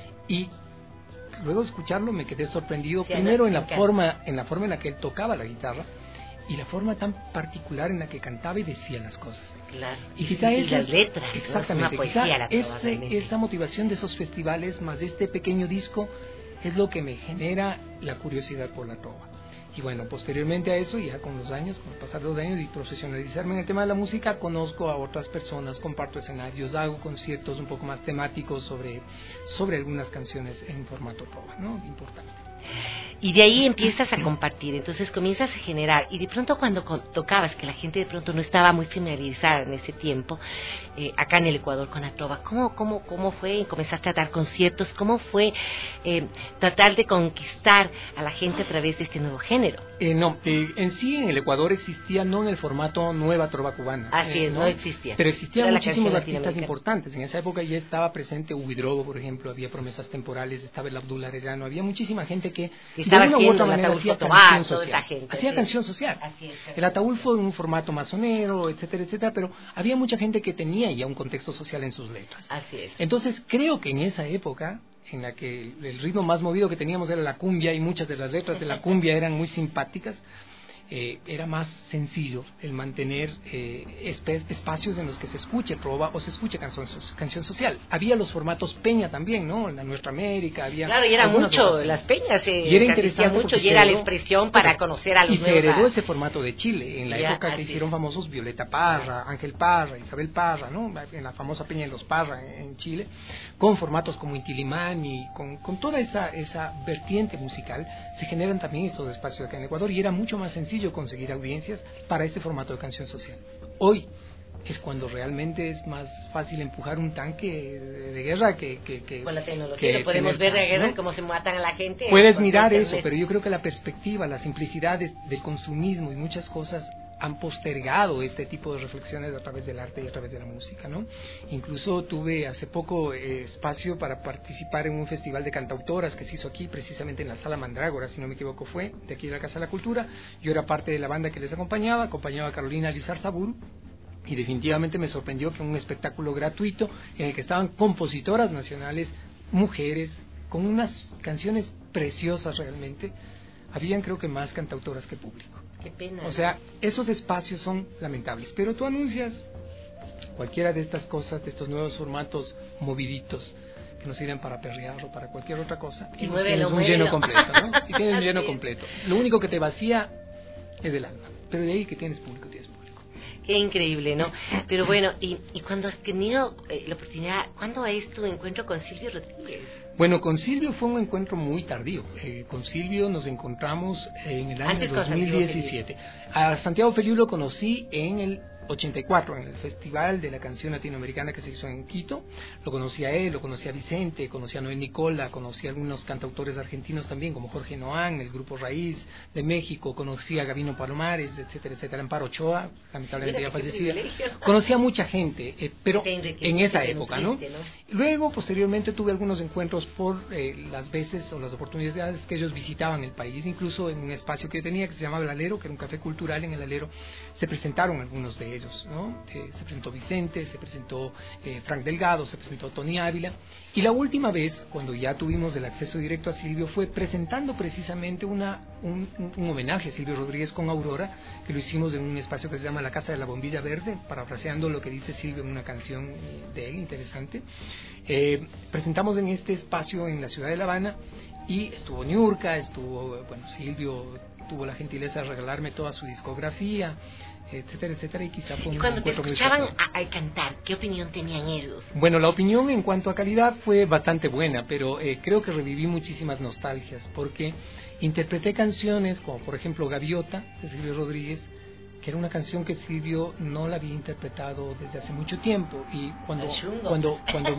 Speaker 5: Y luego de escucharlo me quedé sorprendido, primero en la forma en la que él tocaba la guitarra y la forma tan particular en la que cantaba y decía las cosas.
Speaker 4: Claro.
Speaker 5: Y quizá
Speaker 4: las letras,
Speaker 5: exactamente,
Speaker 4: poesía,
Speaker 5: esa motivación de esos festivales más de este pequeño disco es lo que me genera la curiosidad por la trova. Y bueno, posteriormente a eso, ya con los años, con el pasar de los años y profesionalizarme en el tema de la música, conozco a otras personas, comparto escenarios, hago conciertos un poco más temáticos sobre algunas canciones en formato trova, ¿no? Importante.
Speaker 4: Y de ahí empiezas a compartir, entonces comienzas a generar, y de pronto cuando tocabas, que la gente de pronto no estaba muy familiarizada en ese tiempo, acá en el Ecuador con la trova, ¿cómo fue? ¿Comenzaste a dar conciertos? ¿Cómo fue tratar de conquistar a la gente a través de este nuevo género?
Speaker 5: En sí en el Ecuador existía, no en el formato Nueva Trova Cubana.
Speaker 4: Así es, no existía.
Speaker 5: Pero existían muchísimos artistas importantes. En esa época ya estaba presente Huidrobo, por ejemplo, había Promesas Temporales, estaba el Abdul Arellano, había muchísima gente que
Speaker 4: estaba
Speaker 5: de una u otra manera hacía canción social.
Speaker 4: Hacía
Speaker 5: canción social. El ataúd fue un formato masonero, etcétera, etcétera, pero había mucha gente que tenía ya un contexto social en sus letras.
Speaker 4: Así es.
Speaker 5: Entonces creo que en esa época, en la que el ritmo más movido que teníamos era la cumbia y muchas de las letras de la cumbia eran muy simpáticas, era más sencillo el mantener espacios en los que se escuche trova o se escuche canción social. Había los formatos peña también, ¿no? En la Nuestra América había...
Speaker 4: Claro, y era mucho, las peñas
Speaker 5: y era interesante
Speaker 4: mucho, y era la expresión para conocer a los
Speaker 5: nuevos. Y se heredó ese formato de Chile, en la época que hicieron famosos Violeta Parra, Ángel Parra, Isabel Parra, ¿no? En la famosa peña de los Parra en Chile, con formatos como Intilimán y con toda esa vertiente musical, se generan también estos espacios acá en Ecuador, y era mucho más sencillo conseguir audiencias para este formato de canción social. Hoy es cuando realmente es más fácil empujar un tanque de guerra que
Speaker 4: con la tecnología lo podemos ver de guerra, ¿no? Cómo se matan a la gente.
Speaker 5: Puedes mirar eso, pero yo creo que la perspectiva, la simplicidad del consumismo y muchas cosas han postergado este tipo de reflexiones a través del arte y a través de la música, ¿no? Incluso tuve hace poco espacio para participar en un festival de cantautoras que se hizo aquí, precisamente en la Sala Mandrágora, si no me equivoco fue, de aquí de la Casa de la Cultura. Yo era parte de la banda que les acompañaba a Carolina Lizarzaburu, y definitivamente me sorprendió que un espectáculo gratuito en el que estaban compositoras nacionales, mujeres, con unas canciones preciosas realmente, habían creo que más cantautoras que público.
Speaker 4: Qué pena.
Speaker 5: O sea, esos espacios son lamentables, pero tú anuncias cualquiera de estas cosas, de estos nuevos formatos moviditos que nos sirven para perrear o para cualquier otra cosa, y tienes un lleno completo, ¿no? Y tienes un lleno completo. Lo único que te vacía es el alma, pero de ahí que tienes público, tienes público.
Speaker 4: Qué increíble, ¿no? Pero bueno, y cuando has tenido la oportunidad, ¿cuándo es tu encuentro con Silvio Rodríguez?
Speaker 5: Bueno, con Silvio fue un encuentro muy tardío. Con Silvio nos encontramos en el año 2017. A Santiago Feliu lo conocí en el 84, en el Festival de la Canción Latinoamericana que se hizo en Quito. Lo conocí a él, lo conocí a Vicente, conocí a Noel Nicola, conocí a algunos cantautores argentinos también, como Jorge Noán, el Grupo Raíz de México, conocí a Gabino Palomares, etcétera, etcétera, Amparo Ochoa, lamentablemente ya fallecida. Conocí a mucha gente, pero en esa época, ¿no? Luego, posteriormente, tuve algunos encuentros por las veces o las oportunidades que ellos visitaban el país, incluso en un espacio que yo tenía que se llamaba El Alero, que era un café cultural. En El Alero se presentaron algunos de ellos, ¿no? Se presentó Vicente, se presentó Frank Delgado, se presentó Tony Ávila, y la última vez, cuando ya tuvimos el acceso directo a Silvio, fue presentando precisamente un homenaje a Silvio Rodríguez con Aurora, que lo hicimos en un espacio que se llama La Casa de la Bombilla Verde, parafraseando lo que dice Silvio en una canción de él, interesante. Presentamos en este espacio en la ciudad de La Habana, y estuvo Niurka, Silvio tuvo la gentileza de regalarme toda su discografía, etcétera, etcétera, y quizá fue un
Speaker 4: cuando te escuchaban
Speaker 5: a
Speaker 4: cantar, ¿qué opinión tenían ellos?
Speaker 5: Bueno, la opinión en cuanto a calidad fue bastante buena, pero creo que reviví muchísimas nostalgias, porque interpreté canciones como por ejemplo Gaviota de Silvio Rodríguez, que era una canción que Silvio no la había interpretado desde hace mucho tiempo, y cuando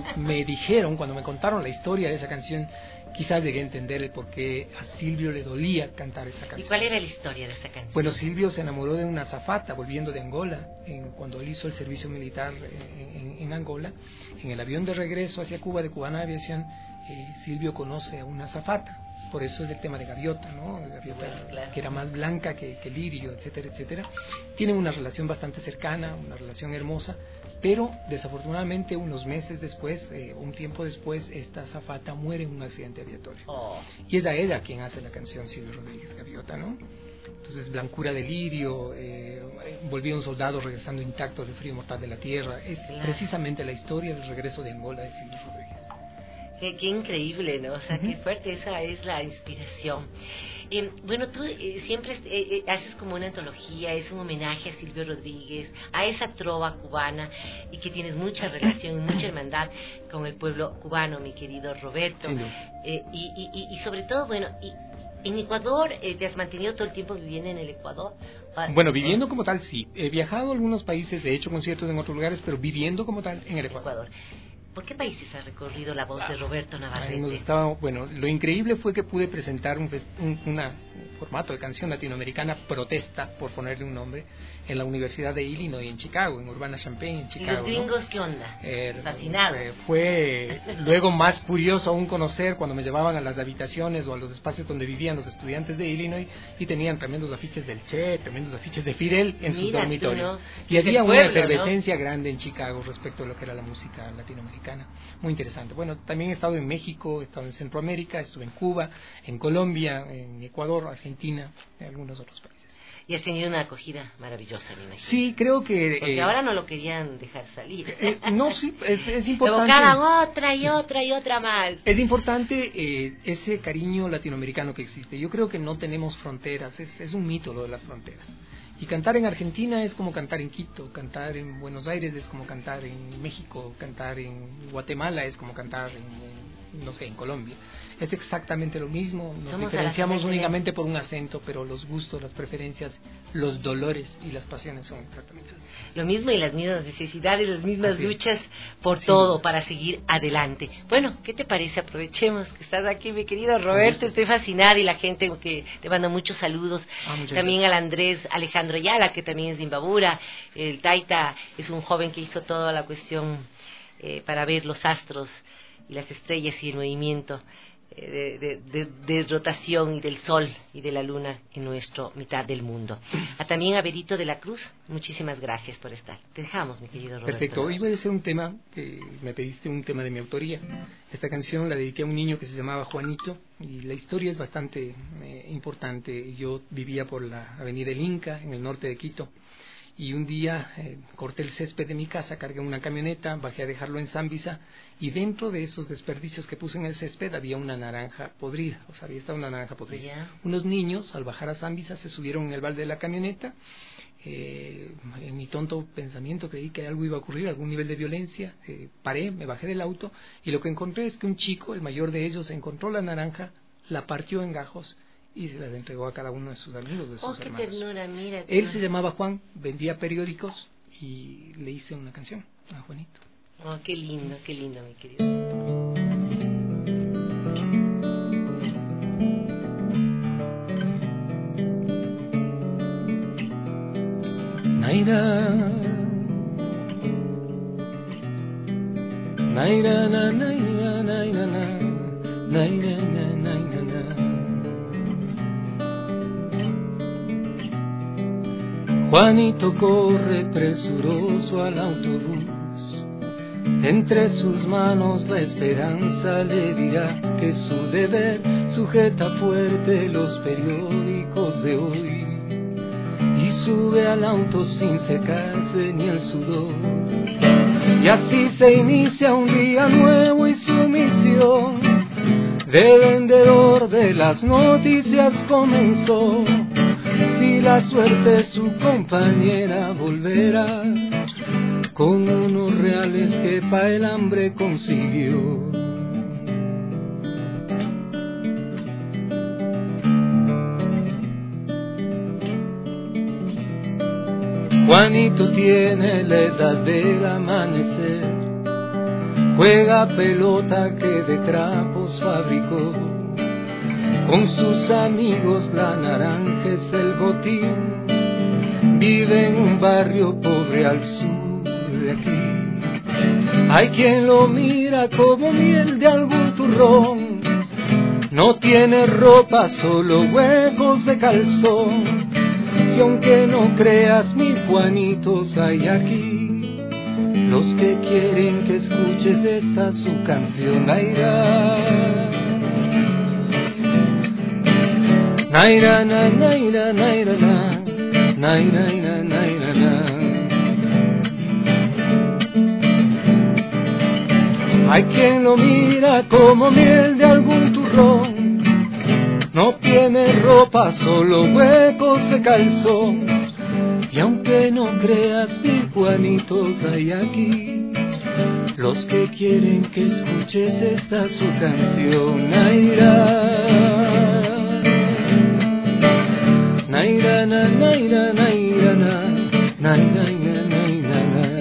Speaker 5: me contaron la historia de esa canción, quizás llegué a entender el por qué a Silvio le dolía cantar esa canción.
Speaker 4: ¿Y cuál era la historia de esa canción?
Speaker 5: Bueno, Silvio se enamoró de una azafata volviendo de Angola, cuando él hizo el servicio militar en Angola. En el avión de regreso hacia Cuba de Cubana Aviación, Silvio conoce a una azafata. Por eso es el tema de Gaviota, ¿no? Gaviota, bueno, claro, que era más blanca que Lirio, etcétera, etcétera. Tienen una relación bastante cercana, una relación hermosa, pero desafortunadamente unos meses después, un tiempo después, esta azafata muere en un accidente aviatorio. Y es a ella quien hace la canción Silvio Rodríguez Gaviota, ¿no? Entonces, Blancura de Lirio, Volvía un soldado regresando intacto del frío mortal de la tierra, es precisamente la historia del regreso de Angola de Silvio Rodríguez.
Speaker 4: Qué increíble, ¿no? O sea, qué fuerte, esa es la inspiración. Bueno, tú siempre haces como una antología, es un homenaje a Silvio Rodríguez, a esa trova cubana, y que tienes mucha relación y mucha hermandad con el pueblo cubano, mi querido Roberto. Sí, y sobre todo, bueno, en Ecuador, ¿te has mantenido todo el tiempo viviendo en el Ecuador?
Speaker 5: Bueno, viviendo como tal, sí. He viajado a algunos países, he hecho conciertos en otros lugares, pero viviendo como tal en el Ecuador.
Speaker 4: ¿Por qué países ha recorrido la voz de Roberto Navarrete?
Speaker 5: Bueno, lo increíble fue que pude presentar un formato de canción latinoamericana, Protesta, por ponerle un nombre, en la Universidad de Illinois, en Chicago, en Urbana-Champaign, en Chicago.
Speaker 4: ¿Y los gringos, ¿no? ¿Qué onda? Fascinados.
Speaker 5: Fue luego más curioso aún conocer cuando me llevaban a las habitaciones o a los espacios donde vivían los estudiantes de Illinois, y tenían tremendos afiches del Che, tremendos afiches de Fidel en sus dormitorios. ¿No? Y había una efervescencia grande en Chicago respecto a lo que era la música latinoamericana. latinoamericana. Muy interesante. Bueno, también he estado en México, he estado en Centroamérica, estuve en Cuba, en Colombia, en Ecuador, Argentina, en algunos otros países.
Speaker 4: Y has tenido una acogida maravillosa, me imagino.
Speaker 5: Sí, creo que...
Speaker 4: Porque ahora no lo querían dejar salir.
Speaker 5: No, sí, es importante...
Speaker 4: Provocaban otra y otra y otra más.
Speaker 5: Es importante ese cariño latinoamericano que existe. Yo creo que no tenemos fronteras, es un mito lo de las fronteras. Y cantar en Argentina es como cantar en Quito, cantar en Buenos Aires es como cantar en México, cantar en Guatemala es como cantar no sé, en Colombia. Es exactamente lo mismo, nos diferenciamos únicamente por un acento, pero los gustos, las preferencias, los dolores y las pasiones son exactamente las mismas.
Speaker 4: Lo mismo y las mismas necesidades, las mismas luchas por todo, para seguir adelante. Bueno, ¿qué te parece? Aprovechemos que estás aquí, mi querido Roberto, estoy fascinada y la gente que te manda muchos saludos. También al Andrés Alejandro Ayala, que también es de Imbabura. El Taita es un joven que hizo toda la cuestión para ver los astros y las estrellas y el movimiento de rotación y del sol y de la luna en nuestra mitad del mundo. También a Berito de la Cruz, muchísimas gracias por estar. Te dejamos, mi querido Roberto.
Speaker 5: Perfecto, hoy voy a hacer un tema que me pediste, un tema de mi autoría. Esta canción la dediqué a un niño que se llamaba Juanito y la historia es bastante importante. Yo vivía por la avenida El Inca, en el norte de Quito. Y un día corté el césped de mi casa, cargué una camioneta, bajé a dejarlo en Zambisa y dentro de esos desperdicios que puse en el césped había una naranja podrida, o sea, había estado una naranja podrida. Yeah. Unos niños al bajar a Zambisa se subieron en el balde de la camioneta, en mi tonto pensamiento creí que algo iba a ocurrir, algún nivel de violencia, paré, me bajé del auto y lo que encontré es que un chico, el mayor de ellos, encontró la naranja, la partió en gajos y se las entregó a cada uno de sus amigos, de sus hermanos.
Speaker 4: Qué ternura, mira.
Speaker 5: Él se llamaba Juan, vendía periódicos y le hice una canción a Juanito.
Speaker 4: Oh, qué lindo, mi querido.
Speaker 5: Naira, naira, na, naira, naira, na, naira, na, naira, na. Juanito corre presuroso al autobús, entre sus manos la esperanza le dirá que su deber sujeta fuerte los periódicos de hoy y sube al auto sin secarse ni el sudor. Y así se inicia un día nuevo y su misión de vendedor de las noticias comenzó. Si la suerte su compañera volverá con unos reales que pa' el hambre consiguió. Juanito tiene la edad del amanecer, juega pelota que de trapos fabricó. Con sus amigos la naranja es el botín, vive en un barrio pobre al sur de aquí. Hay quien lo mira como miel de algún turrón, no tiene ropa, solo huecos de calzón. Si aunque no creas, mil Juanitos hay aquí, los que quieren que escuches esta su canción. Naira, naira, na, naira, naira, na, naira, na, naira, na. Hay quien lo mira como miel de algún turrón, no tiene ropa, solo huecos de calzón. Y aunque no creas, mil Juanitos hay aquí, los que quieren que escuches esta su canción. Naira, naira, na, naira, naira, na, naira, na, naira, na.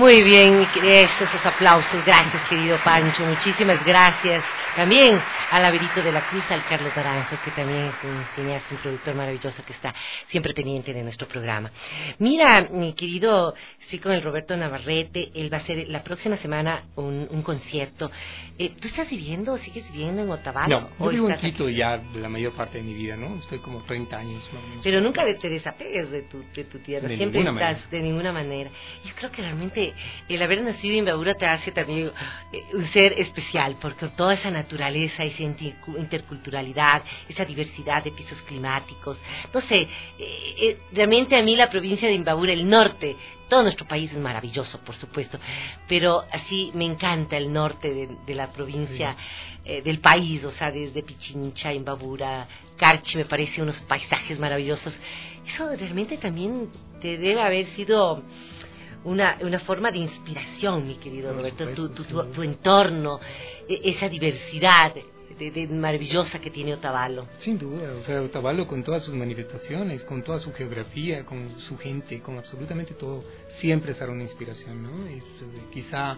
Speaker 4: Muy bien, esos aplausos grandes, querido Pancho. Muchísimas gracias. También al Averito de la Cruz, al Carlos Naranjo, que también es un cineasta, un productor maravilloso que está siempre pendiente de nuestro programa. Mira, mi querido, sí, con el Roberto Navarrete, él va a hacer la próxima semana un concierto. ¿Tú estás sigues viviendo en Otavalo?
Speaker 5: No, yo vivo en Quito ya la mayor parte de mi vida, ¿no? Estoy como 30 años más o menos.
Speaker 4: Pero nunca te desapegues de tu tierra,
Speaker 5: de
Speaker 4: siempre
Speaker 5: ninguna
Speaker 4: estás,
Speaker 5: manera.
Speaker 4: de ninguna manera. Yo creo que realmente el haber nacido en Imbabura te hace también un ser especial, porque toda esa naturaleza, esa interculturalidad, esa diversidad de pisos climáticos, no sé, realmente a mí la provincia de Imbabura, el norte, todo nuestro país es maravilloso, por supuesto, pero así me encanta el norte de la provincia, del país, o sea, desde Pichincha, Imbabura, Carchi, me parece unos paisajes maravillosos. Eso realmente también te debe haber sido una forma de inspiración, mi querido Roberto, tu entorno, esa diversidad de maravillosa que tiene Otavalo.
Speaker 5: Sin duda, o sea, Otavalo con todas sus manifestaciones, con toda su geografía, con su gente, con absolutamente todo, siempre será una inspiración, ¿no? Es quizá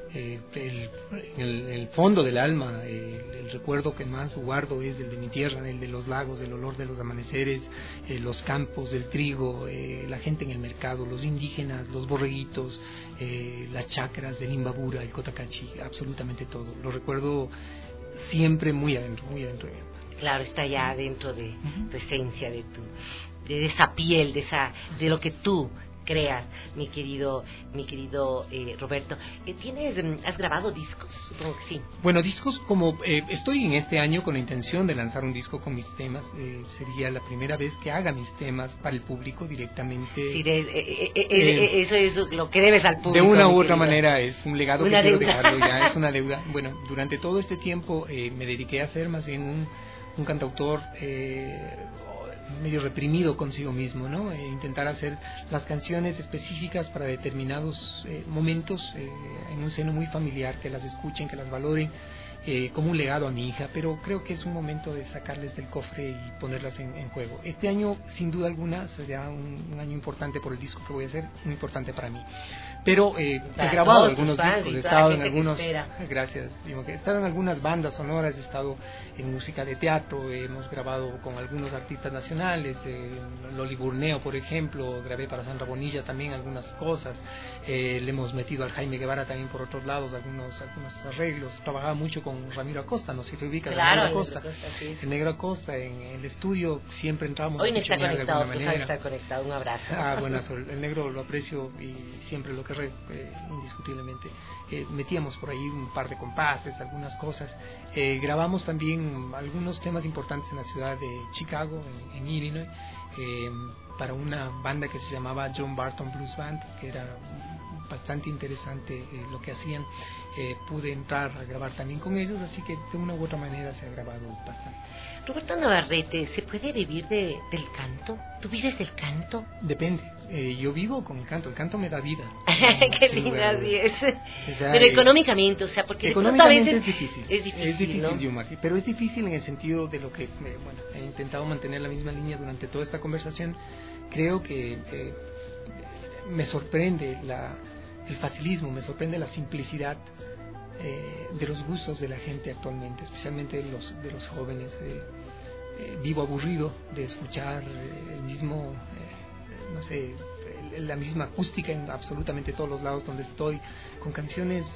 Speaker 5: el fondo del alma, el recuerdo que más guardo es el de mi tierra, el de los lagos, el olor de los amaneceres, los campos, el trigo, la gente en el mercado, los indígenas, los borreguitos, las chacras del Imbabura, el Cotacachi, absolutamente todo. Lo recuerdo siempre muy adentro de mí.
Speaker 4: Claro, está ya dentro de tu esencia, de esa piel, de lo que tú creas, mi querido Roberto. ¿Has grabado discos? Supongo que sí.
Speaker 5: Bueno, discos como estoy en este año con la intención de lanzar un disco con mis temas. Sería la primera vez que haga mis temas para el público directamente.
Speaker 4: Sí, eso es lo que debes al público.
Speaker 5: De una u otra manera es un legado
Speaker 4: una
Speaker 5: que quiero
Speaker 4: deuda.
Speaker 5: dejarlo ya, es una deuda. Bueno, durante todo este tiempo me dediqué a ser más bien un cantautor medio reprimido consigo mismo, ¿no? Intentar hacer las canciones específicas para determinados momentos en un seno muy familiar, que las escuchen, que las valoren, como un legado a mi hija, pero creo que es un momento de sacarles del cofre y ponerlas en juego. Este año, sin duda alguna, será un año importante por el disco que voy a hacer, muy importante para mí. Pero he grabado algunos discos, he estado en algunos, gracias, he estado en algunas bandas sonoras, he estado en música de teatro, hemos grabado con algunos artistas nacionales, Loli Burneo, por ejemplo, grabé para Sandra Bonilla también algunas cosas, le hemos metido al Jaime Guevara también por otros lados algunos arreglos, trabajaba mucho con Ramiro Acosta, no sé si te ubicas,
Speaker 4: claro,
Speaker 5: Ramiro Acosta,
Speaker 4: sí.
Speaker 5: El Negro Acosta, en el estudio siempre entramos.
Speaker 4: Hoy no está conectado, pues ahí está conectado, un abrazo.
Speaker 5: Bueno, el Negro lo aprecio y siempre lo querré, indiscutiblemente. Metíamos por ahí un par de compases, algunas cosas. Grabamos también algunos temas importantes en la ciudad de Chicago, en Illinois, para una banda que se llamaba John Barton Blues Band, que era bastante interesante lo que hacían. Pude entrar a grabar también con ellos, así que de una u otra manera se ha grabado bastante.
Speaker 4: Roberto Navarrete, ¿se puede vivir del canto? ¿Tú vives del canto?
Speaker 5: Depende. Yo vivo con el canto me da vida.
Speaker 4: Qué linda es. Pero económicamente, o sea, porque
Speaker 5: económicamente
Speaker 4: a veces
Speaker 5: es difícil,
Speaker 4: ¿no?
Speaker 5: Yuma, pero es difícil en el sentido de lo que, he intentado mantener la misma línea durante toda esta conversación. Creo que me sorprende el facilismo, me sorprende la simplicidad de los gustos de la gente actualmente, especialmente de los jóvenes. Vivo aburrido de escuchar el mismo, la misma acústica en absolutamente todos los lados donde estoy, con canciones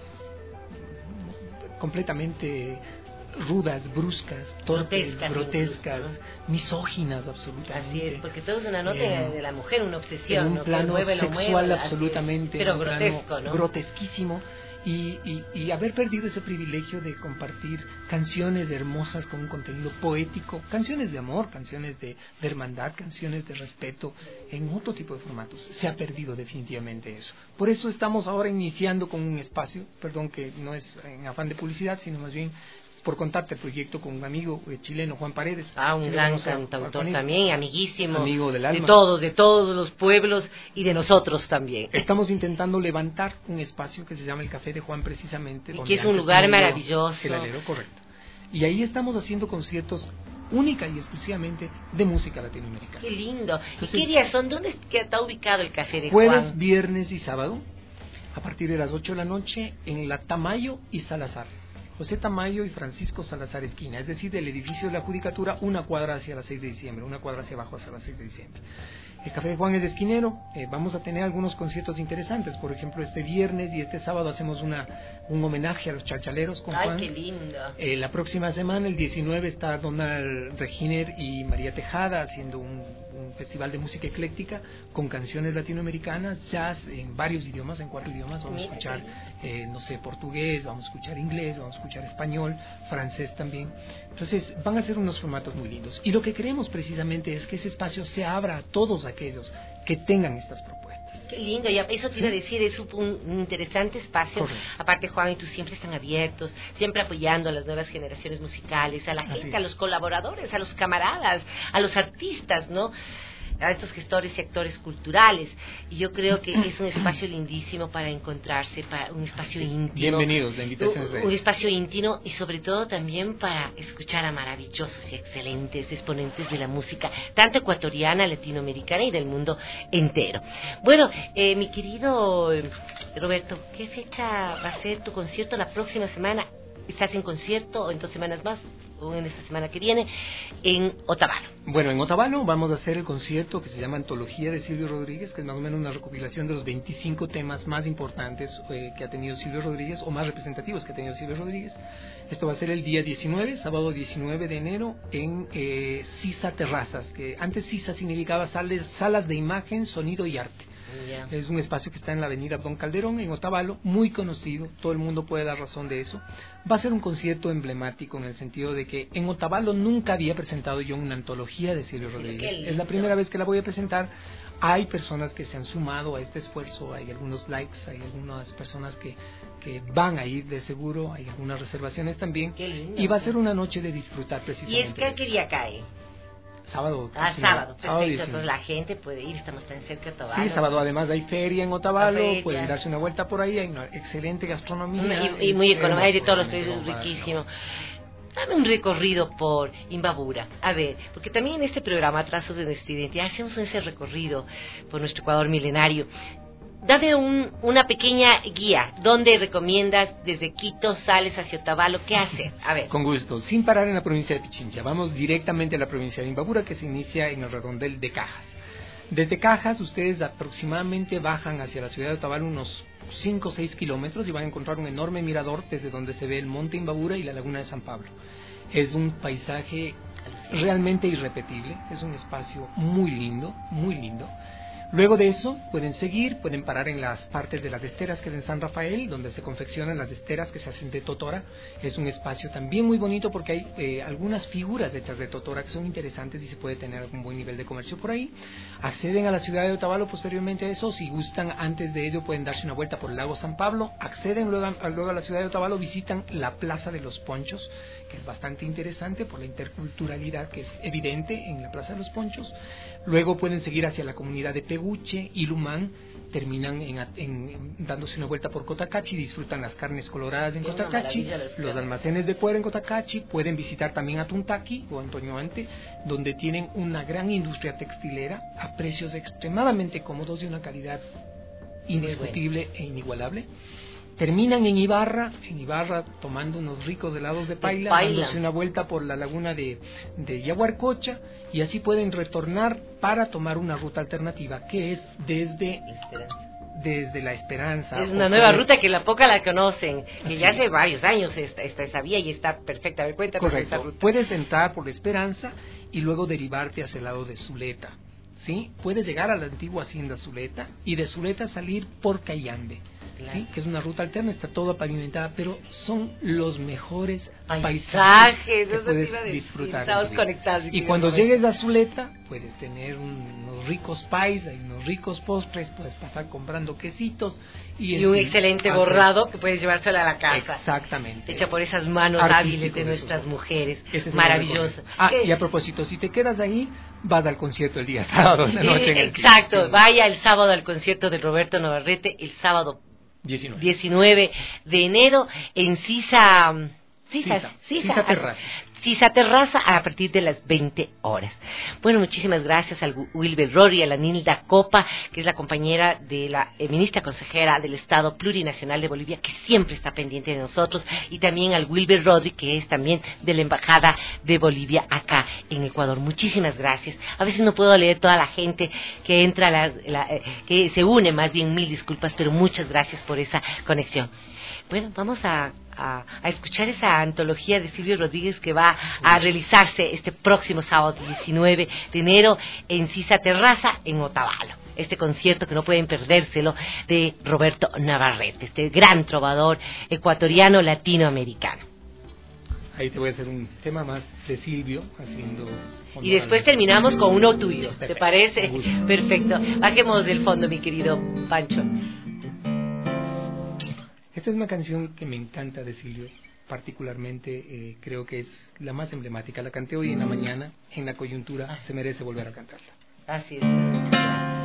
Speaker 5: completamente rudas, bruscas, torpes, grotescas, ¿no? Misóginas absolutamente.
Speaker 4: Así es, porque todo es una nota de la mujer, una obsesión,
Speaker 5: en un plano sexual absolutamente,
Speaker 4: pero
Speaker 5: un
Speaker 4: grotesco,
Speaker 5: plano
Speaker 4: ¿no?
Speaker 5: grotesquísimo. Y haber perdido ese privilegio de compartir canciones hermosas con un contenido poético, canciones de amor, canciones de hermandad, canciones de respeto, en otro tipo de formatos. Se ha perdido definitivamente eso. Por eso estamos ahora iniciando con un espacio, perdón que no es en afán de publicidad, sino más bien por contarte el proyecto con un amigo chileno, Juan Paredes.
Speaker 4: Un gran cantautor también, amiguísimo.
Speaker 5: Amigo del alma.
Speaker 4: De todos los pueblos y de nosotros también.
Speaker 5: Estamos intentando levantar un espacio que se llama el Café de Juan, precisamente.
Speaker 4: Y que es un lugar maravilloso.
Speaker 5: El Alero, correcto. Y ahí estamos haciendo conciertos única y exclusivamente de música latinoamericana.
Speaker 4: Qué lindo. Entonces, ¿y qué días son? ¿Dónde está ubicado el Café de Juan?
Speaker 5: Jueves, viernes y sábado. a partir de las 8 de la noche en la Tamayo y Salazar. José Tamayo y Francisco Salazar esquina, es decir, del edificio de la Judicatura, una cuadra hacia la 6 de diciembre, una cuadra hacia abajo hacia la 6 de diciembre. El Café de Juan es de esquinero. Vamos a tener algunos conciertos interesantes. Por ejemplo, este viernes y este sábado hacemos un homenaje a los chalchaleros con Juan.
Speaker 4: ¡Ay, qué lindo!
Speaker 5: La próxima semana, el 19, está Donald Reginer y María Tejada haciendo un festival de música ecléctica con canciones latinoamericanas, jazz en varios idiomas, en 4 idiomas. Vamos a escuchar, portugués, vamos a escuchar inglés, vamos a escuchar español, francés también. Entonces, van a ser unos formatos muy lindos. Y lo que queremos precisamente es que ese espacio se abra a todos aquellos que tengan estas propuestas.
Speaker 4: Qué lindo, ya eso te iba a decir, es un interesante espacio.
Speaker 5: Correcto.
Speaker 4: Aparte, Juan y tú siempre están abiertos, siempre apoyando a las nuevas generaciones musicales, a la gente, a los colaboradores, a los camaradas, a los artistas, ¿no? A estos gestores y actores culturales. Y yo creo que es un espacio lindísimo para encontrarse, para un espacio íntimo.
Speaker 5: Bienvenidos, la invitación es de
Speaker 4: un espacio íntimo y sobre todo también para escuchar a maravillosos y excelentes exponentes de la música, tanto ecuatoriana, latinoamericana y del mundo entero. Bueno, mi querido Roberto, ¿qué fecha va a ser tu concierto la próxima semana? ¿Estás en concierto o en 2 semanas más? O en esta semana que viene, en Otavalo.
Speaker 5: Bueno, en Otavalo vamos a hacer el concierto que se llama Antología de Silvio Rodríguez, que es más o menos una recopilación de los 25 temas más importantes que ha tenido Silvio Rodríguez, o más representativos que ha tenido Silvio Rodríguez. Esto va a ser el día 19, sábado 19 de enero, en Sisa Terrazas, que antes Sisa significaba salas de imagen, sonido y arte. Yeah. Es un espacio que está en la avenida Don Calderón, en Otavalo, muy conocido, todo el mundo puede dar razón de eso. Va a ser un concierto emblemático en el sentido de que en Otavalo nunca había presentado yo una antología de Silvio Rodríguez. Es la primera vez que la voy a presentar. Hay personas que se han sumado a este esfuerzo, hay algunos likes, hay algunas personas que van a ir de seguro, hay algunas reservaciones también. Y va a ser una noche de disfrutar precisamente.
Speaker 4: ¿Y es que qué día cae?
Speaker 5: Sábado.
Speaker 4: Sábado, perfecto. Entonces la gente puede ir, estamos tan cerca de Otavalo.
Speaker 5: Sí, sábado además hay feria en Otavalo, pueden darse una vuelta por ahí, hay una excelente gastronomía.
Speaker 4: Y muy económica, hay de todos los precios, riquísimo. Dame un recorrido por Imbabura, a ver, porque también en este programa Trazos de Nuestra Identidad hacemos ese recorrido por nuestro Ecuador milenario. Dame una pequeña guía. ¿Dónde recomiendas desde Quito sales hacia Otavalo? ¿Qué hacer? A ver.
Speaker 5: Con gusto. Sin parar en la provincia de Pichincha. Vamos directamente a la provincia de Imbabura, que se inicia en el redondel de Cajas. Desde Cajas ustedes aproximadamente bajan hacia la ciudad de Otavalo unos 5 o 6 kilómetros y van a encontrar un enorme mirador desde donde se ve el monte Imbabura y la laguna de San Pablo. Es un paisaje realmente irrepetible. Es un espacio muy lindo, muy lindo. Luego de eso pueden seguir, pueden parar en las partes de las esteras que es en San Rafael, donde se confeccionan las esteras que se hacen de totora. Es un espacio también muy bonito porque hay algunas figuras hechas de totora que son interesantes y se puede tener algún buen nivel de comercio por ahí. Acceden a la ciudad de Otavalo posteriormente a eso. Si gustan, antes de ello pueden darse una vuelta por el lago San Pablo. Acceden luego a la ciudad de Otavalo, visitan la Plaza de los Ponchos, que es bastante interesante por la interculturalidad que es evidente en la Plaza de los Ponchos. Luego pueden seguir hacia la comunidad de Peguche y Lumán, terminan dándose una vuelta por Cotacachi, disfrutan las carnes coloradas en Cotacachi, los almacenes de cuero en Cotacachi, pueden visitar también a Tuntaki o Antonio Ante, donde tienen una gran industria textilera a precios extremadamente cómodos y una calidad indiscutible e inigualable. Terminan en Ibarra tomando unos ricos helados de paila, dándose una vuelta por la laguna de Yaguarcocha, y así pueden retornar para tomar una ruta alternativa que es desde La Esperanza.
Speaker 4: Es una nueva ruta que la poca la conocen, que ya hace varios años está esa vía y está perfecta. A ver, cuéntame.
Speaker 5: Correcto.
Speaker 4: Esa ruta.
Speaker 5: Puedes entrar por La Esperanza y luego derivarte hacia el lado de Zuleta, ¿sí? Puedes llegar a la antigua hacienda Zuleta y de Zuleta salir por Cayambe. Claro. ¿Sí? Que es una ruta alterna, está toda pavimentada, pero son los mejores paisajes que puedes disfrutar.
Speaker 4: Estamos conectados.
Speaker 5: Y cuando llegues a Zuleta, puedes tener unos ricos pais, hay unos ricos postres, puedes pasar comprando quesitos.
Speaker 4: Y un excelente borrado que puedes llevárselo a la casa.
Speaker 5: Exactamente.
Speaker 4: Hecha por esas manos hábiles de nuestras mujeres. Maravilloso.
Speaker 5: Y a propósito, si te quedas ahí, vas al concierto el día sábado en la noche.
Speaker 4: Exacto, vaya el sábado al concierto de Roberto Navarrete, el sábado 19 de enero en Sisa Terrazas. Sisa Terraza a partir de las 20 horas. Bueno, muchísimas gracias al Wilber Rodri, a la Nilda Copa, que es la compañera de la ministra consejera del Estado Plurinacional de Bolivia, que siempre está pendiente de nosotros, y también al Wilber Rodri, que es también de la Embajada de Bolivia acá en Ecuador. Muchísimas gracias. A veces no puedo leer toda la gente que entra, que se une, más bien, mil disculpas, pero muchas gracias por esa conexión. Bueno, vamos a escuchar esa antología de Silvio Rodríguez que va a realizarse este próximo sábado 19 de enero en Sisa Terraza, en Otavalo. Este concierto que no pueden perdérselo de Roberto Navarrete, este gran trovador ecuatoriano latinoamericano.
Speaker 5: Ahí te voy a hacer un tema más de Silvio, haciendo...
Speaker 4: Y después terminamos con uno tuyo, ¿te parece? Perfecto. Bajemos del fondo, mi querido Pancho.
Speaker 5: Esta es una canción que me encanta de Silvio, particularmente creo que es la más emblemática. La canté hoy en la mañana, en la coyuntura, se merece volver a cantarla.
Speaker 4: Así es, muchas gracias.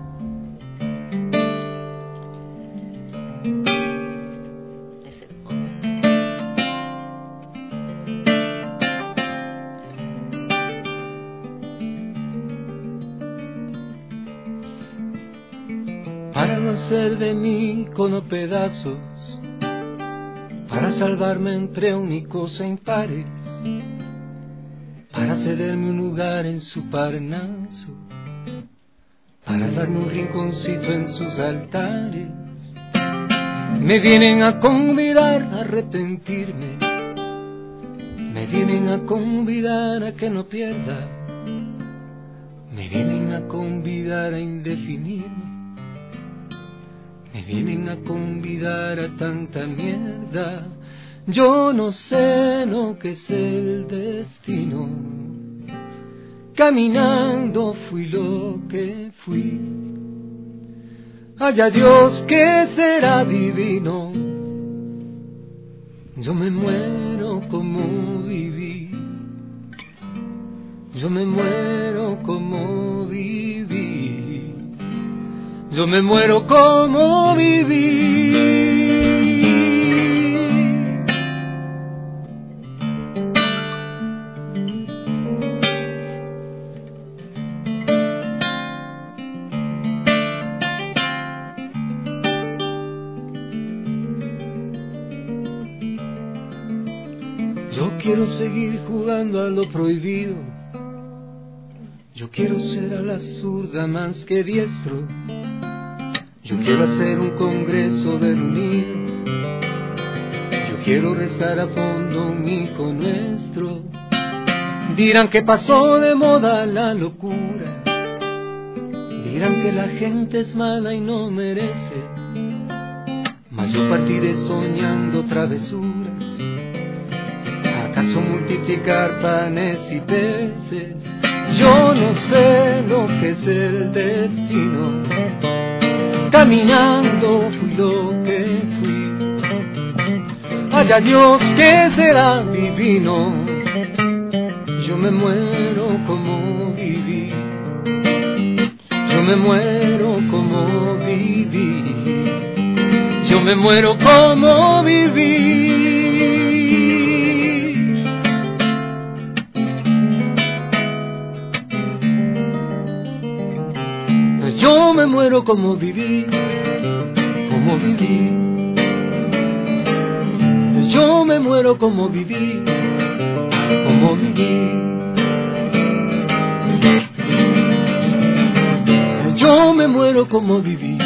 Speaker 11: Para no hacer de mí icono pedazos, para salvarme entre únicos e impares, para cederme un lugar en su Parnaso, para darme un rinconcito en sus altares. Me vienen a convidar a arrepentirme, me vienen a convidar a que no pierda, me vienen a convidar a indefinirme, me vienen a convidar a tanta mierda. Yo no sé lo que es el destino, caminando fui lo que fui. Haya Dios que será divino, yo me muero como viví, yo me muero como viví, yo me muero como viví. Yo quiero seguir jugando a lo prohibido, yo quiero ser a la zurda más que diestro, yo quiero hacer un congreso del unido, yo quiero rezar a fondo un hijo nuestro. Dirán que pasó de moda la locura, dirán que la gente es mala y no merece, mas yo partiré soñando travesuras. ¿Acaso multiplicar panes y peces? Yo no sé lo que es el destino, caminando fui lo que fui. Haya Dios que será divino, yo me muero como viví, yo me muero como viví, yo me muero como viví. Yo me muero como viví, como viví. Yo me muero como viví, como viví. Yo me muero como viví.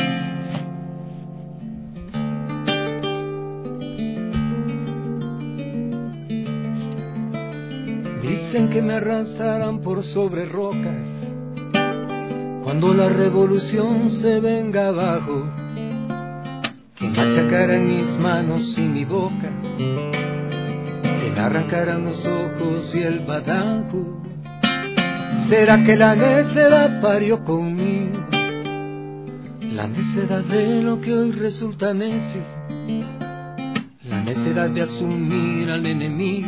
Speaker 11: Dicen que me arrastrarán por sobre rocas cuando la revolución se venga abajo, que me achacarán mis manos y mi boca, que me arrancarán los ojos y el badajo. ¿Será que la necedad parió conmigo? La necedad de lo que hoy resulta necio, la necedad de asumir al enemigo,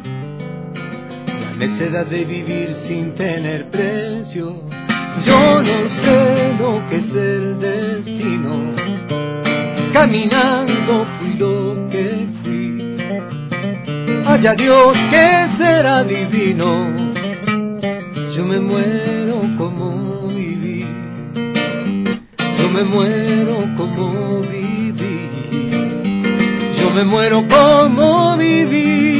Speaker 11: la necedad de vivir sin tener precio. Yo no sé lo que es el destino, caminando fui lo que fui. haya Dios que será divino, yo me muero como viví, yo me muero como viví, yo me muero como viví.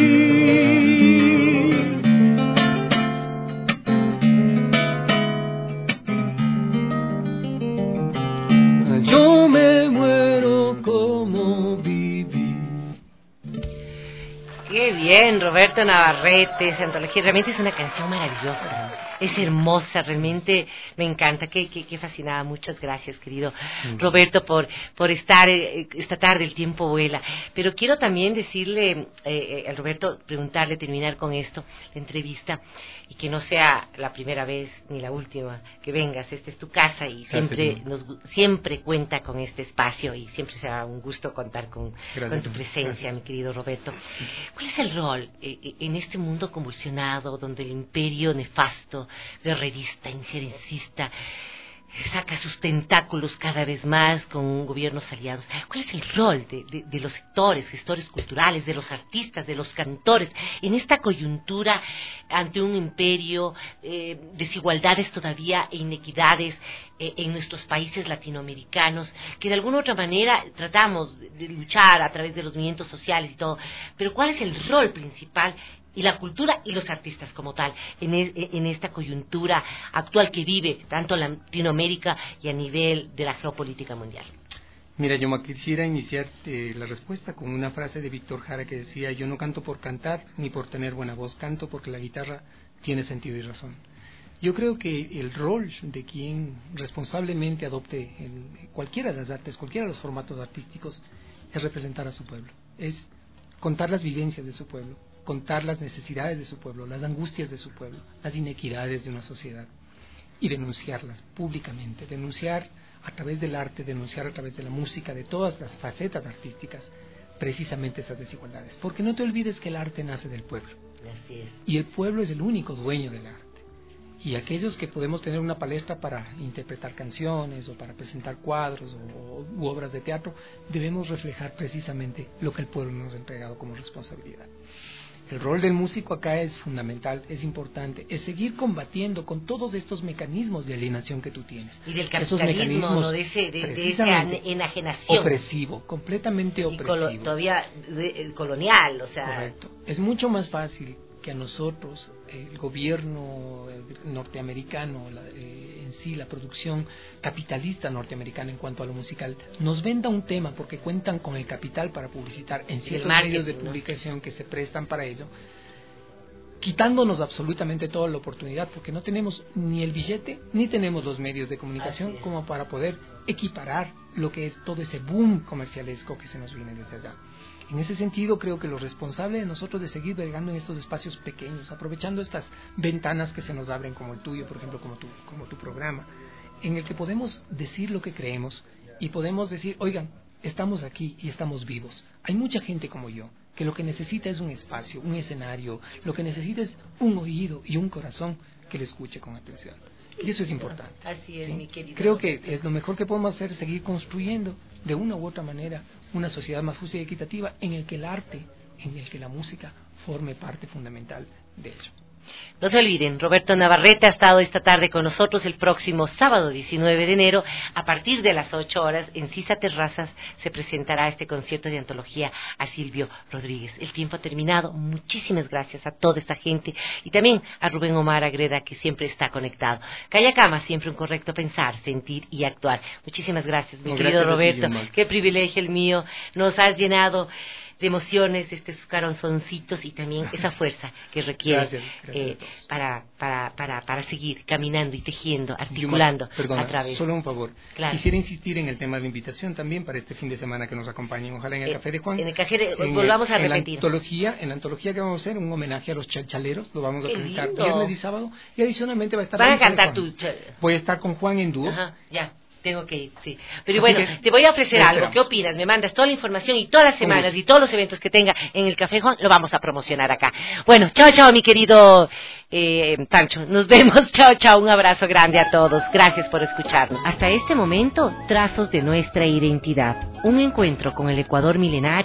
Speaker 11: Yo me muero como viví.
Speaker 4: Qué bien, Roberto Navarrete, esa antología, realmente es una canción maravillosa, es hermosa, realmente me encanta, qué fascinada. Muchas gracias, querido Roberto, por estar esta tarde. El tiempo vuela, pero quiero también decirle a Roberto, preguntarle, terminar con esto, la entrevista, y que no sea la primera vez ni la última que vengas. Esta es tu casa y siempre cuenta con este espacio, y siempre será un gusto contar con tu presencia, mi querido Roberto. ¿Cuál es el rol en este mundo convulsionado donde el imperio nefasto, guerrerista, injerencista, saca sus tentáculos cada vez más con gobiernos aliados? ¿Cuál es el rol de los sectores, gestores culturales, de los artistas, de los cantores, en esta coyuntura ante un imperio, desigualdades todavía e inequidades en nuestros países latinoamericanos, que de alguna u otra manera tratamos de luchar a través de los movimientos sociales y todo? Pero ¿cuál es el rol principal y la cultura y los artistas como tal en esta coyuntura actual que vive tanto Latinoamérica y a nivel de la geopolítica mundial?
Speaker 5: Mira, yo quisiera iniciar la respuesta con una frase de Víctor Jara que decía: yo no canto por cantar ni por tener buena voz, canto porque la guitarra tiene sentido y razón. Yo creo que el rol de quien responsablemente adopte cualquiera de las artes, cualquiera de los formatos artísticos, es representar a su pueblo, es contar las vivencias de su pueblo, contar las necesidades de su pueblo, las angustias de su pueblo, las inequidades de una sociedad, y denunciarlas públicamente, denunciar a través del arte, denunciar a través de la música, de todas las facetas artísticas, precisamente esas desigualdades. Porque no te olvides que el arte nace del pueblo.
Speaker 4: Así es.
Speaker 5: Y el pueblo es el único dueño del arte. Y aquellos que podemos tener una palestra para interpretar canciones o para presentar cuadros u obras de teatro, debemos reflejar precisamente lo que el pueblo nos ha entregado como responsabilidad. El rol del músico acá es fundamental, es importante, es seguir combatiendo con todos estos mecanismos de alienación que tú tienes.
Speaker 4: Y del capitalismo, ¿no? de esa enajenación.
Speaker 5: Opresivo, completamente opresivo.
Speaker 4: Y todavía colonial, o sea.
Speaker 5: Correcto. Es mucho más fácil que a nosotros, el gobierno norteamericano, en sí, la producción capitalista norteamericana en cuanto a lo musical, nos venda un tema porque cuentan con el capital para publicitar en ciertos medios de publicación que se prestan para ello, quitándonos absolutamente toda la oportunidad, porque no tenemos ni el billete ni tenemos los medios de comunicación como para poder equiparar lo que es todo ese boom comercialesco que se nos viene desde allá. En ese sentido, creo que lo responsable de nosotros de seguir bregando en estos espacios pequeños, aprovechando estas ventanas que se nos abren, como el tuyo, por ejemplo, como tu programa, en el que podemos decir lo que creemos y podemos decir: oigan, estamos aquí y estamos vivos. Hay mucha gente como yo que lo que necesita es un espacio, un escenario, lo que necesita es un oído y un corazón que le escuche con atención. Y eso es importante.
Speaker 4: Así es, ¿sí? Mi querido.
Speaker 5: Creo que es lo mejor que podemos hacer, seguir construyendo de una u otra manera una sociedad más justa y equitativa, en el que el arte, en el que la música forme parte fundamental de eso.
Speaker 4: No se olviden, Roberto Navarrete ha estado esta tarde con nosotros. El próximo sábado 19 de enero, a partir de las 8 horas, en Sisa Terrazas, se presentará este concierto de antología a Silvio Rodríguez. El tiempo ha terminado. Muchísimas gracias a toda esta gente y también a Rubén Omar Agreda, que siempre está conectado. Calla Cama, siempre un correcto pensar, sentir y actuar. Muchísimas gracias, mi querido Roberto. Qué privilegio el mío. Nos has llenado de emociones, estos corazoncitos y también esa fuerza que requiere para seguir caminando y tejiendo, articulando.
Speaker 5: Perdona,
Speaker 4: a través.
Speaker 5: Solo un favor.
Speaker 4: Claro.
Speaker 5: Quisiera insistir en el tema de la invitación también para este fin de semana que nos acompañen, ojalá en el Café de Juan.
Speaker 4: En el Café de volvamos a repetir.
Speaker 5: En la antología que vamos a hacer, un homenaje a los chalchaleros, lo vamos a presentar viernes y sábado, y adicionalmente va a estar...
Speaker 4: ¿Vas a cantar tú?
Speaker 5: Voy a estar con Juan en dúo.
Speaker 4: Ajá, ya. Tengo que ir, sí. Pero bueno, te voy a ofrecer algo. ¿Qué opinas? Me mandas toda la información y todas las semanas y todos los eventos que tenga en el Café Juan, lo vamos a promocionar acá. Bueno, chao, mi querido Pancho. Nos vemos. Chao. Un abrazo grande a todos. Gracias por escucharnos. Hasta este momento, Trazos de nuestra identidad. Un encuentro con el Ecuador milenario.